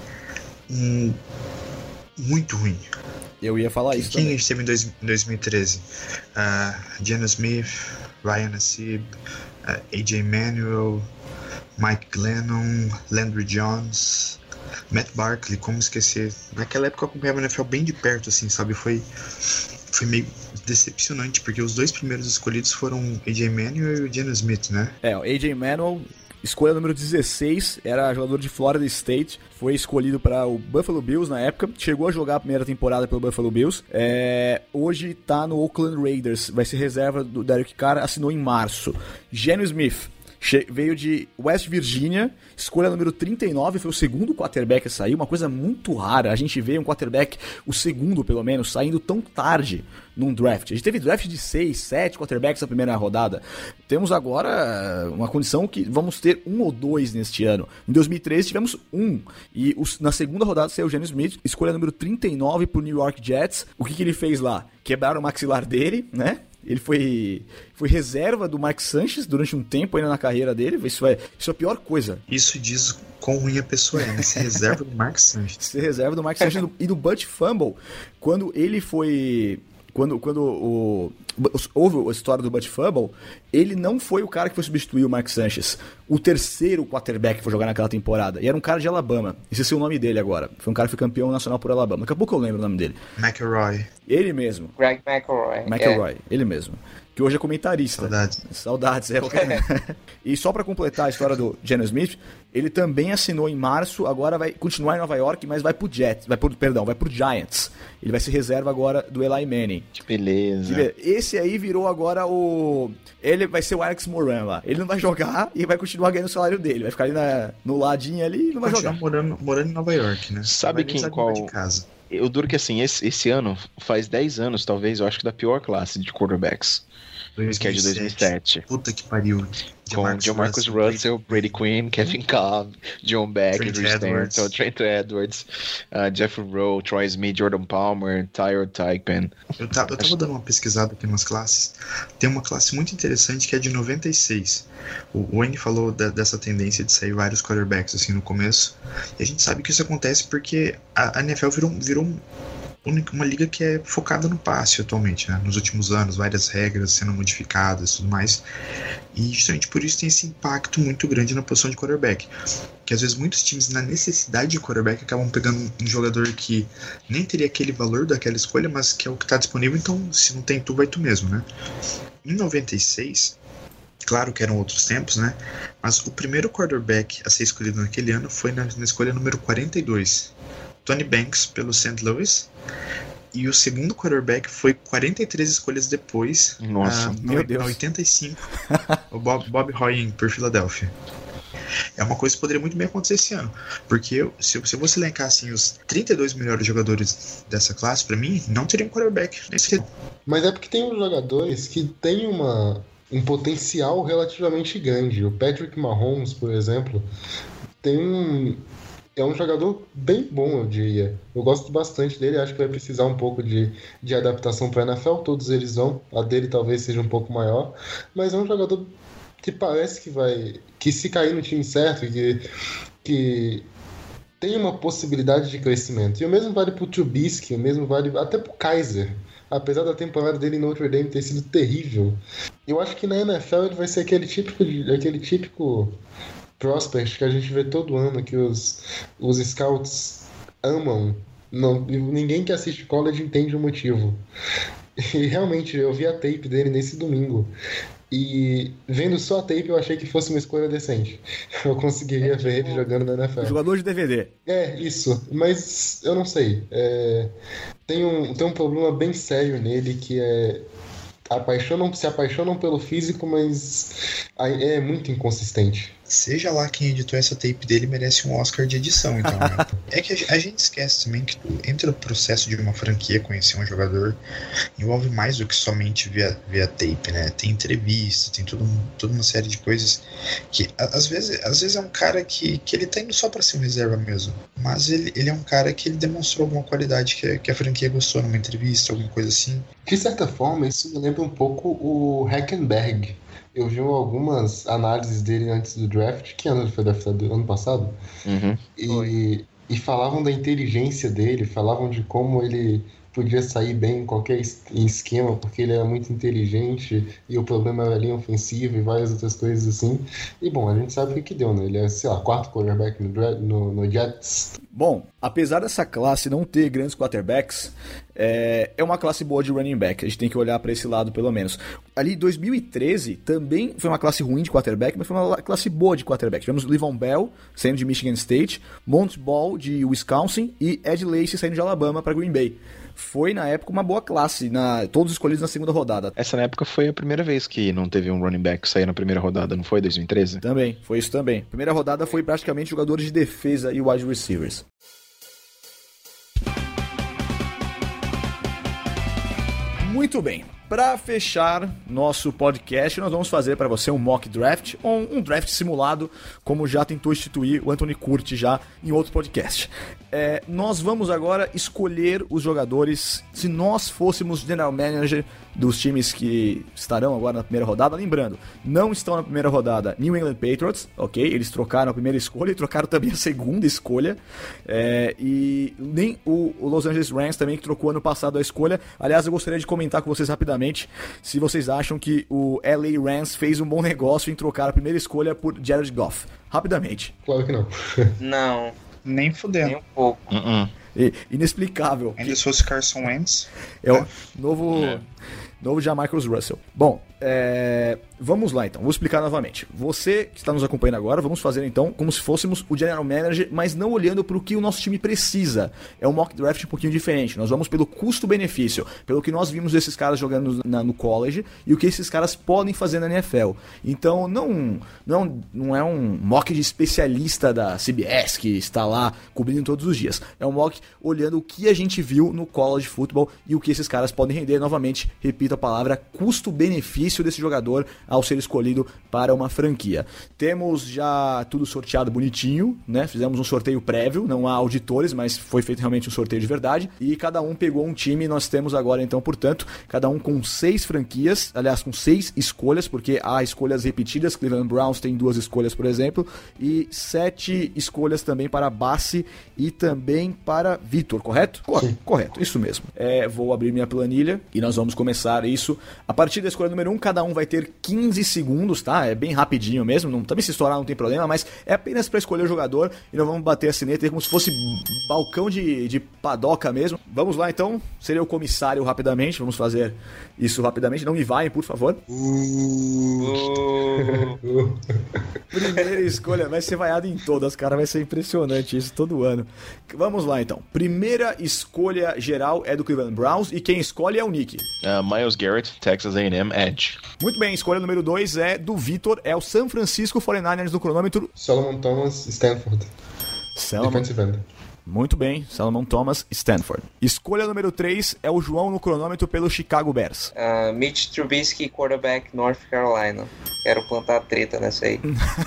muito ruim. Eu ia falar isso Quem também. a gente teve em 2013? Geno Smith, Ryan Nassib, AJ Manuel, Mike Glennon, Landry Jones, Matt Barkley, como esquecer. Naquela época eu acompanhava a NFL bem de perto, assim, sabe? Foi meio decepcionante, porque os dois primeiros escolhidos foram AJ Manuel e o Geno Smith, né? O AJ Manuel escolha número 16, era jogador de Florida State, foi escolhido para o Buffalo Bills na época, chegou a jogar a primeira temporada pelo Buffalo Bills, hoje tá no Oakland Raiders, vai ser reserva do Derek Carr, assinou em março. Geno Smith veio de West Virginia, escolha número 39, foi o segundo quarterback a sair, uma coisa muito rara, a gente vê um quarterback, o segundo pelo menos, saindo tão tarde num draft. A gente teve draft de 6, 7 quarterbacks na primeira rodada. Temos agora uma condição que vamos ter 1 ou 2 neste ano. Em 2013 tivemos 1, e na segunda rodada saiu o Geno Smith, escolha número 39 pro New York Jets. O que ele fez lá? Quebraram o maxilar dele, né? Ele foi reserva do Mark Sanchez durante um tempo ainda na carreira dele. Isso é a pior coisa. Isso diz quão ruim a pessoa é, né? Ser reserva do Mark Sanchez. Ser reserva do Mark Sanchez e do Butch Fumble. Quando ele foi... houve a história do Butch Fumble, ele não foi o cara que foi substituir o Mark Sanchez. O terceiro quarterback que foi jogar naquela temporada. E era um cara de Alabama. Esqueci o nome dele agora. Foi um cara que foi campeão nacional por Alabama. Daqui a pouco eu lembro o nome dele. McElroy. Ele mesmo. Greg McElroy. McElroy, ele mesmo. Que hoje é comentarista. Saudades. E só pra completar a história do Geno Smith, ele também assinou em março, agora vai continuar em Nova York, mas vai pro Giants. Ele vai ser reserva agora do Eli Manning. Que beleza. Esse aí virou agora ele vai ser o Alex Moran lá. Ele não vai jogar e vai continuar ganhando o salário dele. Vai ficar ali no ladinho ali e não vai jogar. Morando em Nova York, né? Sabe qual... de casa. Eu duro que assim, esse ano, faz 10 anos talvez, eu acho que da pior classe de quarterbacks. 2007. Que é de 2007. Puta que pariu. Com Jamarcus Russell, Brady Quinn, Kevin Cobb, John Beck, Drew Stanton, Trent Edwards, Jeff Rowe, Troy Smith, Jordan Palmer, Tyler Typen. Eu tava dando uma pesquisada aqui nas classes. Tem uma classe muito interessante que é de 96. O Wayne falou dessa tendência de sair vários quarterbacks assim no começo. E a gente sabe que isso acontece porque a NFL virou uma liga que é focada no passe atualmente, né? Nos últimos anos, várias regras sendo modificadas e tudo mais. E justamente por isso tem esse impacto muito grande na posição de quarterback. Que às vezes muitos times, na necessidade de quarterback, acabam pegando um jogador que nem teria aquele valor daquela escolha, mas que é o que está disponível, então se não tem tu, vai tu mesmo, né? Em 96, claro que eram outros tempos, né? Mas o primeiro quarterback a ser escolhido naquele ano foi na escolha número 42. Tony Banks pelo St. Louis, e o segundo quarterback foi 43 escolhas depois. Nossa, meu Deus. 85, o Bob Hoyer por Filadélfia. É uma coisa que poderia muito bem acontecer esse ano, porque se você elencar assim, os 32 melhores jogadores dessa classe, pra mim, não teria um quarterback nesse. Mas é porque tem uns jogadores que têm um potencial relativamente grande. O Patrick Mahomes, por exemplo, é um jogador bem bom, eu diria. Eu gosto bastante dele, acho que vai precisar um pouco de adaptação para a NFL, todos eles vão. A dele talvez seja um pouco maior, mas é um jogador que parece que se cair no time certo, que tem uma possibilidade de crescimento. E o mesmo vale pro Trubisky, o mesmo vale até pro Kaiser. Apesar da temporada dele em Notre Dame ter sido terrível, eu acho que na NFL ele vai ser aquele típico prospect que a gente vê todo ano, que os scouts amam. Ninguém que assiste college entende o motivo. E realmente, eu vi a tape dele nesse domingo. E vendo só a tape, eu achei que fosse uma escolha decente. Eu conseguiria ver ele jogando na NFL. Jogador de DVD. É, isso. Mas eu não sei. Tem um problema bem sério nele, que é... se apaixonam pelo físico, mas é muito inconsistente. Seja lá quem editou essa tape dele, merece um Oscar de edição, então, né? É que a gente esquece também que entre o processo de uma franquia conhecer um jogador envolve mais do que somente ver a tape, né? Tem entrevista, tem toda uma série de coisas que às vezes é um cara que ele tá indo só pra ser um reserva mesmo, mas ele é um cara que ele demonstrou alguma qualidade que a franquia gostou numa entrevista, alguma coisa assim. De certa forma, isso me lembra um pouco o Hackenberg. Eu vi algumas análises dele antes do draft. Que ano ele foi draftado? Ano passado? Uhum. E falavam da inteligência dele, falavam de como ele podia sair bem em qualquer esquema, porque ele era muito inteligente e o problema era a linha ofensiva e várias outras coisas assim. E bom, a gente sabe o que deu, né? Ele é, sei lá, quarto quarterback no Jets. Bom, apesar dessa classe não ter grandes quarterbacks, é uma classe boa de running back. A gente tem que olhar para esse lado, pelo menos. Ali, 2013, também foi uma classe ruim de quarterback, mas foi uma classe boa de quarterback. Tivemos Le'Veon Bell, saindo de Michigan State, Monty Ball, de Wisconsin, e Ed Lacy, saindo de Alabama para Green Bay. Foi, na época, uma boa classe, todos escolhidos na segunda rodada. Essa, na época, foi a primeira vez que não teve um running back sair na primeira rodada, não foi? 2013? Também, foi isso também. Primeira rodada foi praticamente jogadores de defesa e wide receivers. Muito bem. Para fechar nosso podcast, nós vamos fazer para você um mock draft, ou um draft simulado, como já tentou instituir o Anthony Curti já em outro podcast. Nós vamos agora escolher os jogadores, se nós fôssemos general manager dos times que estarão agora na primeira rodada. Lembrando, não estão na primeira rodada New England Patriots, ok? Eles trocaram a primeira escolha e trocaram também a segunda escolha. E nem o Los Angeles Rams também, que trocou ano passado a escolha. Aliás, eu gostaria de comentar com vocês rapidamente se vocês acham que o LA Rams fez um bom negócio em trocar a primeira escolha por Jared Goff. Rapidamente. Claro que não. Não. Nem fudendo. Nem um pouco. Inexplicável. Ainda se fosse Carson Wentz. O novo Jamarcus Russell. Bom, vamos lá então, vou explicar novamente. Você que está nos acompanhando agora, vamos fazer então como se fôssemos o General Manager, mas não olhando para o que o nosso time precisa. É um mock draft um pouquinho diferente. Nós vamos pelo custo-benefício, pelo que nós vimos desses caras jogando no college e o que esses caras podem fazer na NFL. Então não é um mock de especialista da CBS que está lá cobrindo todos os dias. É um mock olhando o que a gente viu no college football e o que esses caras podem render. Novamente, repito a palavra, custo-benefício desse jogador ao ser escolhido para uma franquia. Temos já tudo sorteado bonitinho, né? Fizemos um sorteio prévio, não há auditores, mas foi feito realmente um sorteio de verdade. E cada um pegou um time. Nós temos agora, então, portanto, cada um com 6 franquias, aliás, com 6 escolhas, porque há escolhas repetidas. Cleveland Browns tem 2 escolhas, por exemplo, e 7 escolhas também para Bassi e também para Vitor, correto? Correto, isso mesmo. Vou abrir minha planilha e nós vamos começar isso. A partir da escolha número 1, cada um vai ter 15 segundos, tá? É bem rapidinho mesmo, também se estourar não tem problema, mas é apenas para escolher o jogador e não vamos bater a sineta como se fosse balcão de padoca mesmo. Vamos lá então, seria o comissário rapidamente, vamos fazer isso rapidamente, não me vaiem, por favor. Primeira escolha, vai ser vaiado em todas, cara, vai ser impressionante isso todo ano. Vamos lá então, primeira escolha geral é do Cleveland Browns e quem escolhe é o Nick. Miles Garrett, Texas A&M, Edge. Muito bem, escolha número 2 é do Vitor, é o San Francisco 49ers no cronômetro. Solomon Thomas, Stanford. Defensive end. Muito bem, Solomon Thomas, Stanford. Escolha número 3 é o João no cronômetro pelo Chicago Bears. Mitch Trubisky, quarterback, North Carolina. Quero plantar treta nessa aí.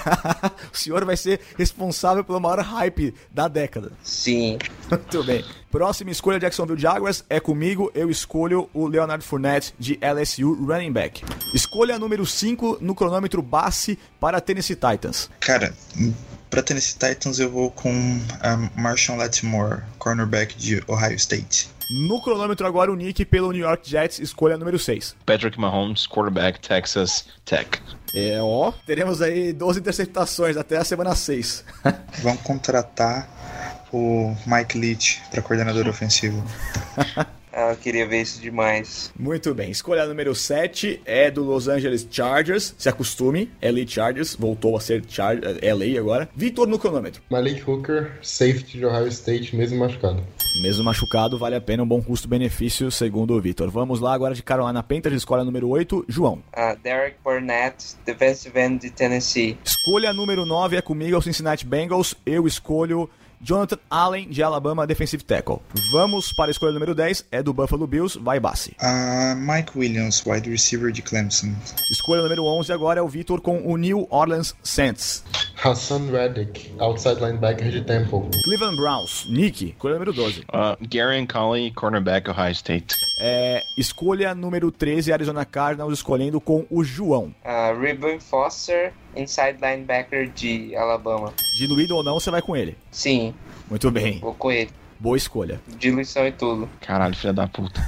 O senhor vai ser responsável pelo maior hype da década. Sim. Muito bem. Próxima escolha, Jacksonville Jaguars, é comigo. Eu escolho o Leonard Fournette, de LSU, running back. Escolha número 5 no cronômetro Bassi para Tennessee Titans. Cara, pra Tennessee Titans eu vou com a Marshawn Lattimore, cornerback de Ohio State. No cronômetro agora o Nick pelo New York Jets, escolha número 6. Patrick Mahomes, quarterback, Texas Tech. Teremos aí 12 interceptações até a semana 6. Vamos contratar o Mike Leach para coordenador ofensivo. Eu queria ver isso demais. Muito bem, escolha número 7 é do Los Angeles Chargers. Se acostume, LA Chargers, voltou a ser LA agora. Vitor no cronômetro. Malik Hooker, safety de Ohio State, mesmo machucado. Mesmo machucado, vale a pena, um bom custo-benefício, segundo o Vitor. Vamos lá agora de Carolina Panthers, escolha número 8, João. Derek Barnett, defensive end de Tennessee. Escolha número 9 é comigo, é o Cincinnati Bengals. Eu escolho Jonathan Allen, de Alabama, defensive tackle. Vamos para a escolha número 10, é do Buffalo Bills, vai Bassi. Mike Williams, wide receiver de Clemson. Escolha número 11 agora é o Vitor com o New Orleans Saints. Hassan Reddick, outside linebacker de Temple. Cleveland Browns, Nick, escolha número 12. Gary Colley, cornerback, Ohio State. Escolha número 13, Arizona Cardinals, escolhendo com o João. Reuben Foster, inside linebacker de Alabama. Diluído ou não, você vai com ele? Sim. Muito bem. Vou com ele. Boa escolha. Diluição e tudo. Caralho, filha da puta.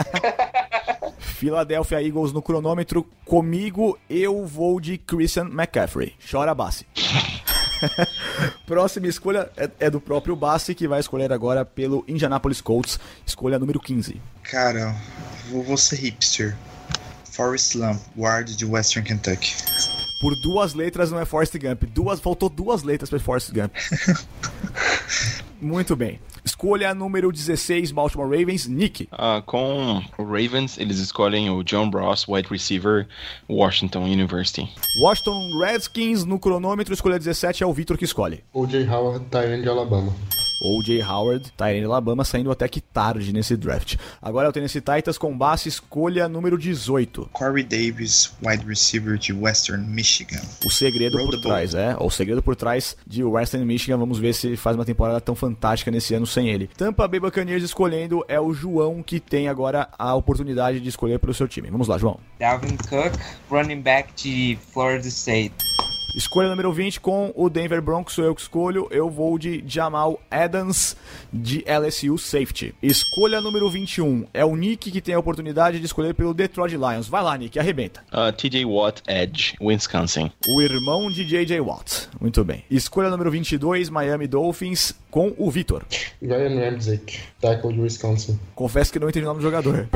Philadelphia Eagles no cronômetro. Comigo, eu vou de Christian McCaffrey. Chora, Bassi. Próxima escolha é do próprio Bassi, que vai escolher agora pelo Indianapolis Colts, escolha número 15. Cara, vou ser hipster. Forrest Lamp, guard de Western Kentucky. Por 2 letras não é Forrest Gump. Faltou 2 letras para Forrest Gump. Muito bem. Escolha número 16, Baltimore Ravens, Nick. Com o Ravens, eles escolhem o John Ross, wide receiver, Washington University. Washington Redskins, no cronômetro, escolha 17 é o Vitor que escolhe. O.J. Howard, tight end de Alabama. O.J. Howard, tight end de Alabama, saindo até que tarde nesse draft. Agora é o Tennessee Titans com base, escolha número 18. Corey Davis, wide receiver de Western Michigan. O segredo por trás, o segredo por trás de Western Michigan. Vamos ver se ele faz uma temporada tão fantástica nesse ano sem ele. Tampa Bay Buccaneers escolhendo é o João, que tem agora a oportunidade de escolher pelo seu time. Vamos lá, João. Dalvin Cook, running back de Florida State. Escolha número 20 com o Denver Broncos, sou eu que escolho. Eu vou de Jamal Adams, de LSU Safety. Escolha número 21 é o Nick, que tem a oportunidade de escolher pelo Detroit Lions. Vai lá, Nick, arrebenta. TJ Watt, Edge, Wisconsin. O irmão de J.J. Watt. Muito bem. Escolha número 22, Miami Dolphins, com o Vitor. Ryan Ramczyk, tackle de Wisconsin. Confesso que não entendi o nome do jogador.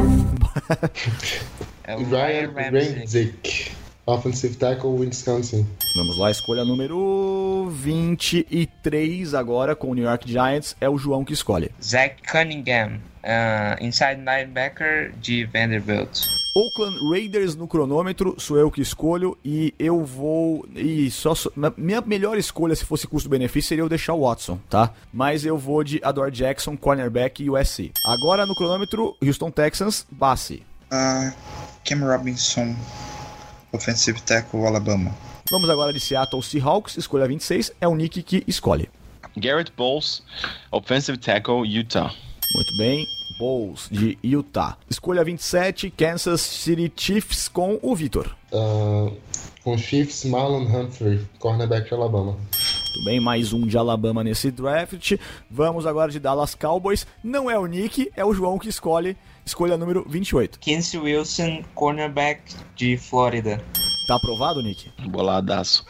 Ryan Ramczyk, offensive tackle, Wisconsin. Vamos lá, escolha número 23 agora com o New York Giants, é o João que escolhe. Zach Cunningham, inside linebacker de Vanderbilt. Oakland Raiders no cronômetro, sou eu que escolho e eu vou... minha melhor escolha se fosse custo-benefício seria eu deixar o Watson, tá? Mas eu vou de Adore Jackson, cornerback USC. Agora no cronômetro, Houston Texans, Bassi. Cam Robinson, offensive tackle, Alabama. Vamos agora de Seattle Seahawks, escolha 26, é o Nick que escolhe. Garrett Bowles, offensive tackle, Utah. Muito bem, Bowles de Utah. Escolha 27, Kansas City Chiefs com o Vitor. Com Chiefs, Marlon Humphrey, cornerback de Alabama. Muito bem, mais um de Alabama nesse draft. Vamos agora de Dallas Cowboys. Não é o Nick, é o João que escolhe. Escolha número 28. Quincy Wilson, cornerback de Flórida. Tá aprovado, Nick? Boladaço.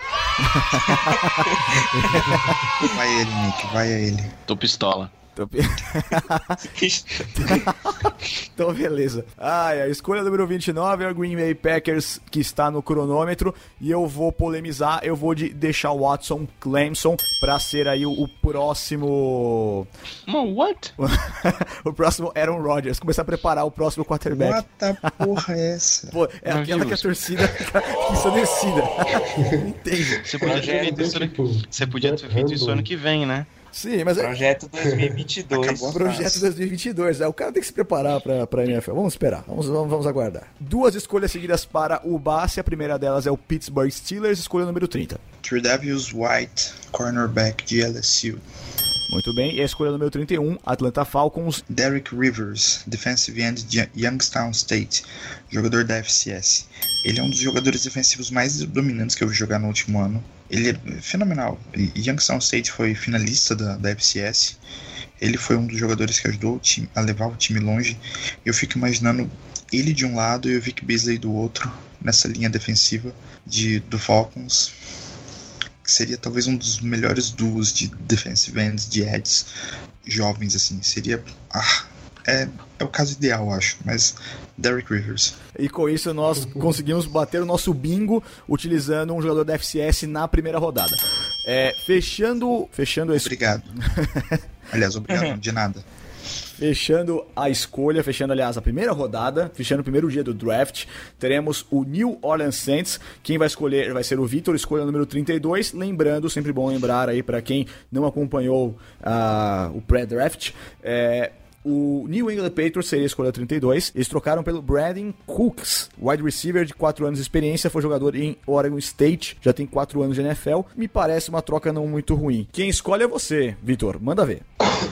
Vai ele, Nick, vai a ele. Tô pistola. Então, beleza. A escolha número 29 é o Green Bay Packers, que está no cronômetro. E eu vou polemizar, eu vou de deixar o Watson Clemson pra ser aí o próximo... What? O próximo Aaron Rodgers. Começar a preparar o próximo quarterback. What the porra é essa? Pô, é aquela que a torcida fica ensandecida. Não entende. Você podia ter feito isso ano que vem, né? Sim, mas Projeto 2022. Projeto 2022. O cara tem que se preparar pra NFL. Vamos esperar. Vamos aguardar. 2 escolhas seguidas para o Bassi. A primeira delas é o Pittsburgh Steelers, escolha número 30. Tre'Davious White, cornerback de LSU. Muito bem. E a escolha número 31, Atlanta Falcons. Derek Rivers, defensive end de Youngstown State, jogador da FCS. Ele é um dos jogadores defensivos mais dominantes que eu vi jogar no último ano. Ele é fenomenal. Youngstown State foi finalista da FCS. Ele foi um dos jogadores que ajudou o time a levar o time longe. Eu fico imaginando ele de um lado e o Vic Beasley do outro, nessa linha defensiva do Falcons. Que seria talvez um dos melhores duos de defensive ends, de edges jovens, assim. Seria... É o caso ideal, eu acho, mas Derek Rivers. E com isso nós conseguimos bater o nosso bingo utilizando um jogador da FCS na primeira rodada. Fechando esse... Obrigado. Aliás, obrigado, de nada. Fechando a escolha, aliás, a primeira rodada, fechando o primeiro dia do draft, teremos o New Orleans Saints. Quem vai escolher vai ser o Vitor, escolha número 32. Lembrando, sempre bom lembrar aí para quem não acompanhou o pré-draft, o New England Patriots seria a escolha 32. Eles trocaram pelo Brandon Cooks, wide receiver de 4 anos de experiência, foi jogador em Oregon State, já tem 4 anos de NFL. Me parece uma troca não muito ruim. Quem escolhe é você, Vitor. Manda ver.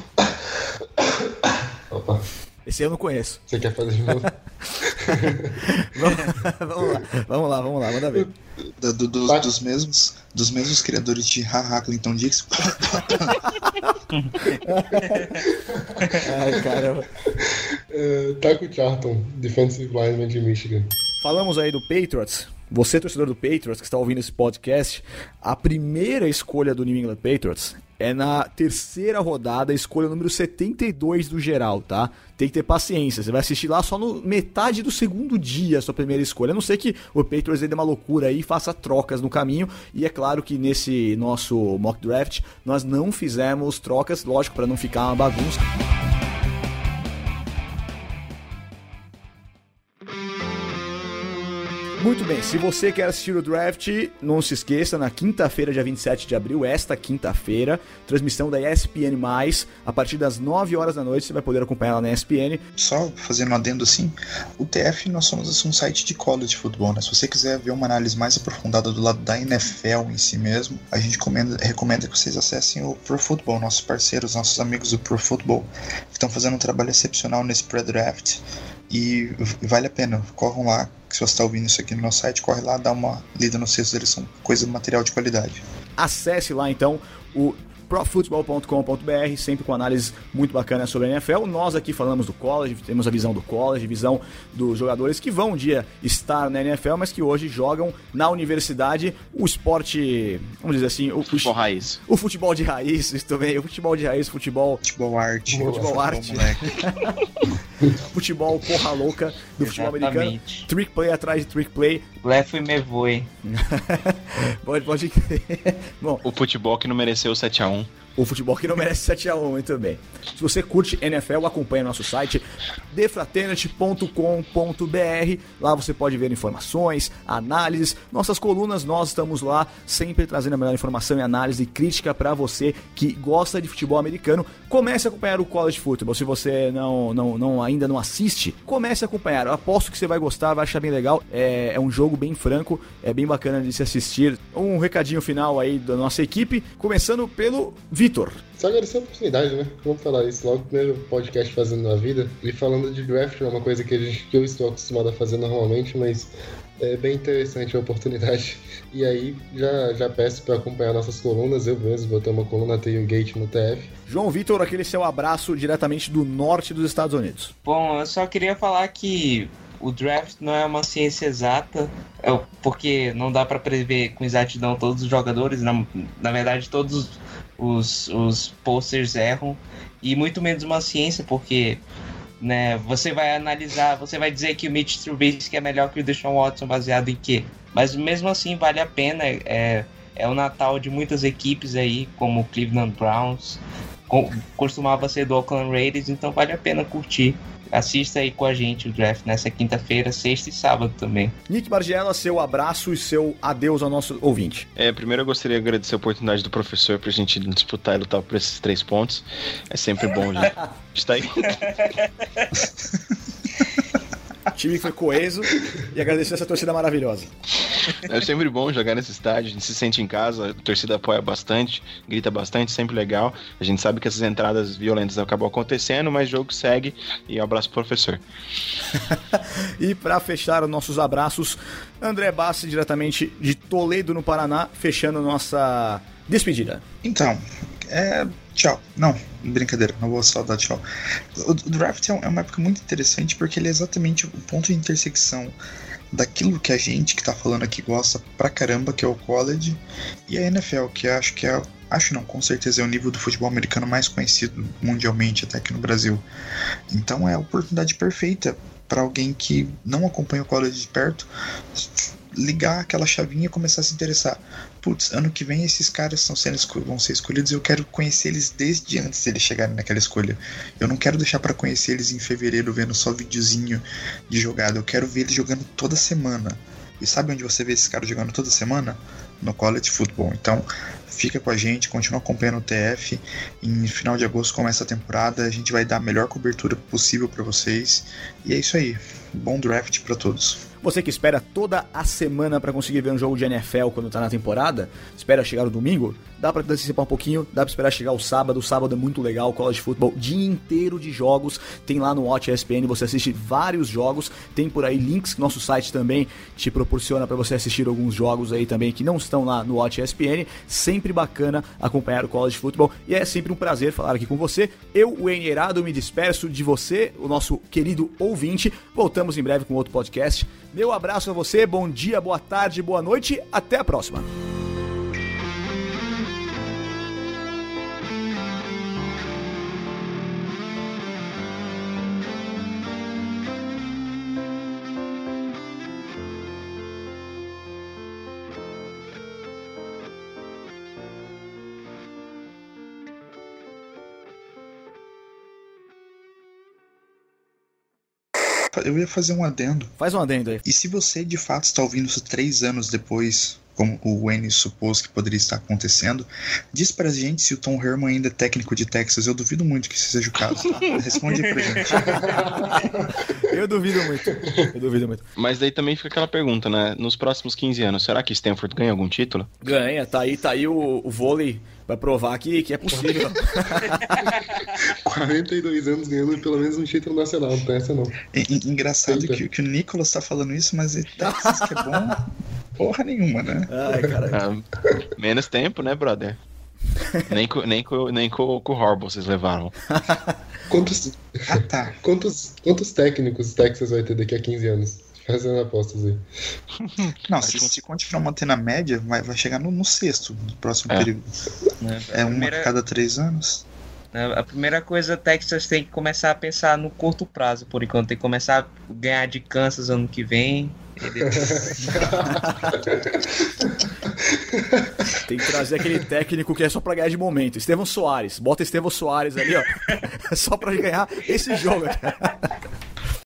Opa. Esse eu não conheço. Você quer fazer de novo? Vamos lá, manda ver. Dos mesmos criadores de Haha Clinton Dix. Ai, caramba. Taco Charlton, defensive lineman de Michigan. Falamos aí do Patriots. Você, torcedor do Patriots, que está ouvindo esse podcast, a primeira escolha do New England Patriots é na terceira rodada, a escolha número 72 do geral, tá? Tem que ter paciência, você vai assistir lá só no metade do segundo dia a sua primeira escolha, a não ser que o Patriots dê uma loucura aí e faça trocas no caminho, e é claro que nesse nosso mock draft nós não fizemos trocas, lógico, para não ficar uma bagunça. Muito bem, se você quer assistir o draft, não se esqueça, na quinta-feira, dia 27 de abril, esta quinta-feira, transmissão da ESPN+, a partir das 9 horas da noite, você vai poder acompanhar lá na ESPN. Só fazendo um adendo assim, o TF, nós somos um site de college football, né? Se você quiser ver uma análise mais aprofundada do lado da NFL em si mesmo, a gente recomenda que vocês acessem o Pro Football, nossos parceiros, nossos amigos do Pro Football, que estão fazendo um trabalho excepcional nesse pré-draft. E vale a pena, corram lá, se você está ouvindo isso aqui no nosso site, corre lá, dá uma lida nos textos, eles são material de qualidade. Acesse lá então o profutbol.com.br, sempre com análise muito bacana sobre a NFL. Nós aqui falamos do college, temos a visão do college, visão dos jogadores que vão um dia estar na NFL, mas que hoje jogam na universidade o esporte, vamos dizer assim, o futebol raiz. O futebol de raiz, isso também, o futebol de raiz, futebol arte. Futebol porra louca do futebol americano. Trick play atrás de trick play. Lefo me voe. Pode crer. Bom, o futebol que não mereceu 7-1. O futebol que não merece 7-1, muito bem. Se você curte NFL, acompanhe nosso site thefraternity.com.br. Lá você pode ver informações, análises, nossas colunas, nós estamos lá sempre trazendo a melhor informação e análise e crítica para você que gosta de futebol americano. Comece a acompanhar o college football. Se você ainda não assiste, comece a acompanhar. Eu aposto que você vai gostar, vai achar bem legal. É um jogo bem franco, é bem bacana de se assistir. Um recadinho final aí da nossa equipe, começando pelo Vitor. Só agradecer a oportunidade, né? Vamos falar isso logo, primeiro podcast fazendo na vida. E falando de draft, é uma coisa que eu estou acostumado a fazer normalmente, mas é bem interessante a oportunidade. E aí, já peço para acompanhar nossas colunas. Eu mesmo vou ter uma coluna Tailgate no TF. João Vitor, aquele seu abraço diretamente do norte dos Estados Unidos. Bom, eu só queria falar que o draft não é uma ciência exata, porque não dá para prever com exatidão todos os jogadores. Na verdade, todos os posters erram, e muito menos uma ciência, porque, né, você vai analisar, você vai dizer que o Mitch Trubisky é melhor que o Deshaun Watson baseado em quê? Mas mesmo assim vale a pena, é o Natal de muitas equipes aí, como o Cleveland Browns, costumava ser do Oakland Raiders, então vale a pena curtir. Assista aí com a gente o draft nessa quinta-feira, sexta e sábado também. Nick Bargiela, seu abraço e seu adeus ao nosso ouvinte. Primeiro eu gostaria de agradecer a oportunidade do professor pra gente disputar e lutar por esses 3 pontos. É sempre bom, gente. Está aí. O time foi coeso e agradecer essa torcida maravilhosa. É sempre bom jogar nesse estádio, a gente se sente em casa, a torcida apoia bastante, grita bastante, sempre legal. A gente sabe que essas entradas violentas acabam acontecendo, mas o jogo segue, e um abraço pro professor. E para fechar os nossos abraços, André Bassi, diretamente de Toledo, no Paraná, fechando nossa despedida. Então, tchau. Não, brincadeira, não vou só dar tchau. O draft é uma época muito interessante porque ele é exatamente o ponto de intersecção daquilo que a gente que tá falando aqui gosta pra caramba, que é o college, e a NFL, que com certeza é o nível do futebol americano mais conhecido mundialmente, até aqui no Brasil. Então é a oportunidade perfeita para alguém que não acompanha o college de perto ligar aquela chavinha e começar a se interessar. Putz, ano que vem esses caras vão ser escolhidos e eu quero conhecer eles desde antes deles chegarem naquela escolha. Eu não quero deixar para conhecer eles em fevereiro vendo só videozinho de jogada. Eu quero ver eles jogando toda semana. E sabe onde você vê esses caras jogando toda semana? No college football. Então, fica com a gente, continua acompanhando o TF. Em final de agosto começa a temporada. A gente vai dar a melhor cobertura possível para vocês. E é isso aí. Bom draft para todos. Você que espera toda a semana para conseguir ver um jogo de NFL quando tá na temporada, espera chegar o domingo, dá para antecipar um pouquinho, dá para esperar chegar o sábado é muito legal, college football, dia inteiro de jogos, tem lá no Watch ESPN, você assiste vários jogos, tem por aí links que nosso site também te proporciona para você assistir alguns jogos aí também que não estão lá no Watch ESPN, sempre bacana acompanhar o college football, e é sempre um prazer falar aqui com você. Eu, o Enierado, me despeço de você, o nosso querido ouvinte, voltamos em breve com outro podcast. Meu abraço a você, bom dia, boa tarde, boa noite, até a próxima. Eu ia fazer um adendo. Faz um adendo aí. E se você de fato está ouvindo isso 3 anos depois, como o Wayne supôs que poderia estar acontecendo, diz pra gente se o Tom Herman ainda é técnico de Texas. Eu duvido muito que isso seja o caso, tá? Responde aí pra gente. Eu duvido muito. Mas daí também fica aquela pergunta, né? Nos próximos 15 anos, será que Stanford ganha algum título? Ganha, tá aí o vôlei vai provar que é possível. 42 anos ganhando pelo menos um título nacional, não tem essa não. Engraçado que o Nicolas tá falando isso, mas Texas que é bom, porra nenhuma, né? Ai, caralho. Menos tempo, né, brother? Nem com o Horrible vocês levaram. Quantos técnicos Texas vai ter daqui a 15 anos? Fazendo apostas aí. Não, se continuar mantendo a média, vai chegar no sexto no próximo período. É uma a cada 3 anos. A primeira coisa, Texas tem que começar a pensar no curto prazo, por enquanto. Tem que começar a ganhar de Kansas ano que vem. Tem que trazer aquele técnico que é só pra ganhar de momento. Estevão Soares. Bota Estevão Soares ali, ó. Só pra ganhar esse jogo.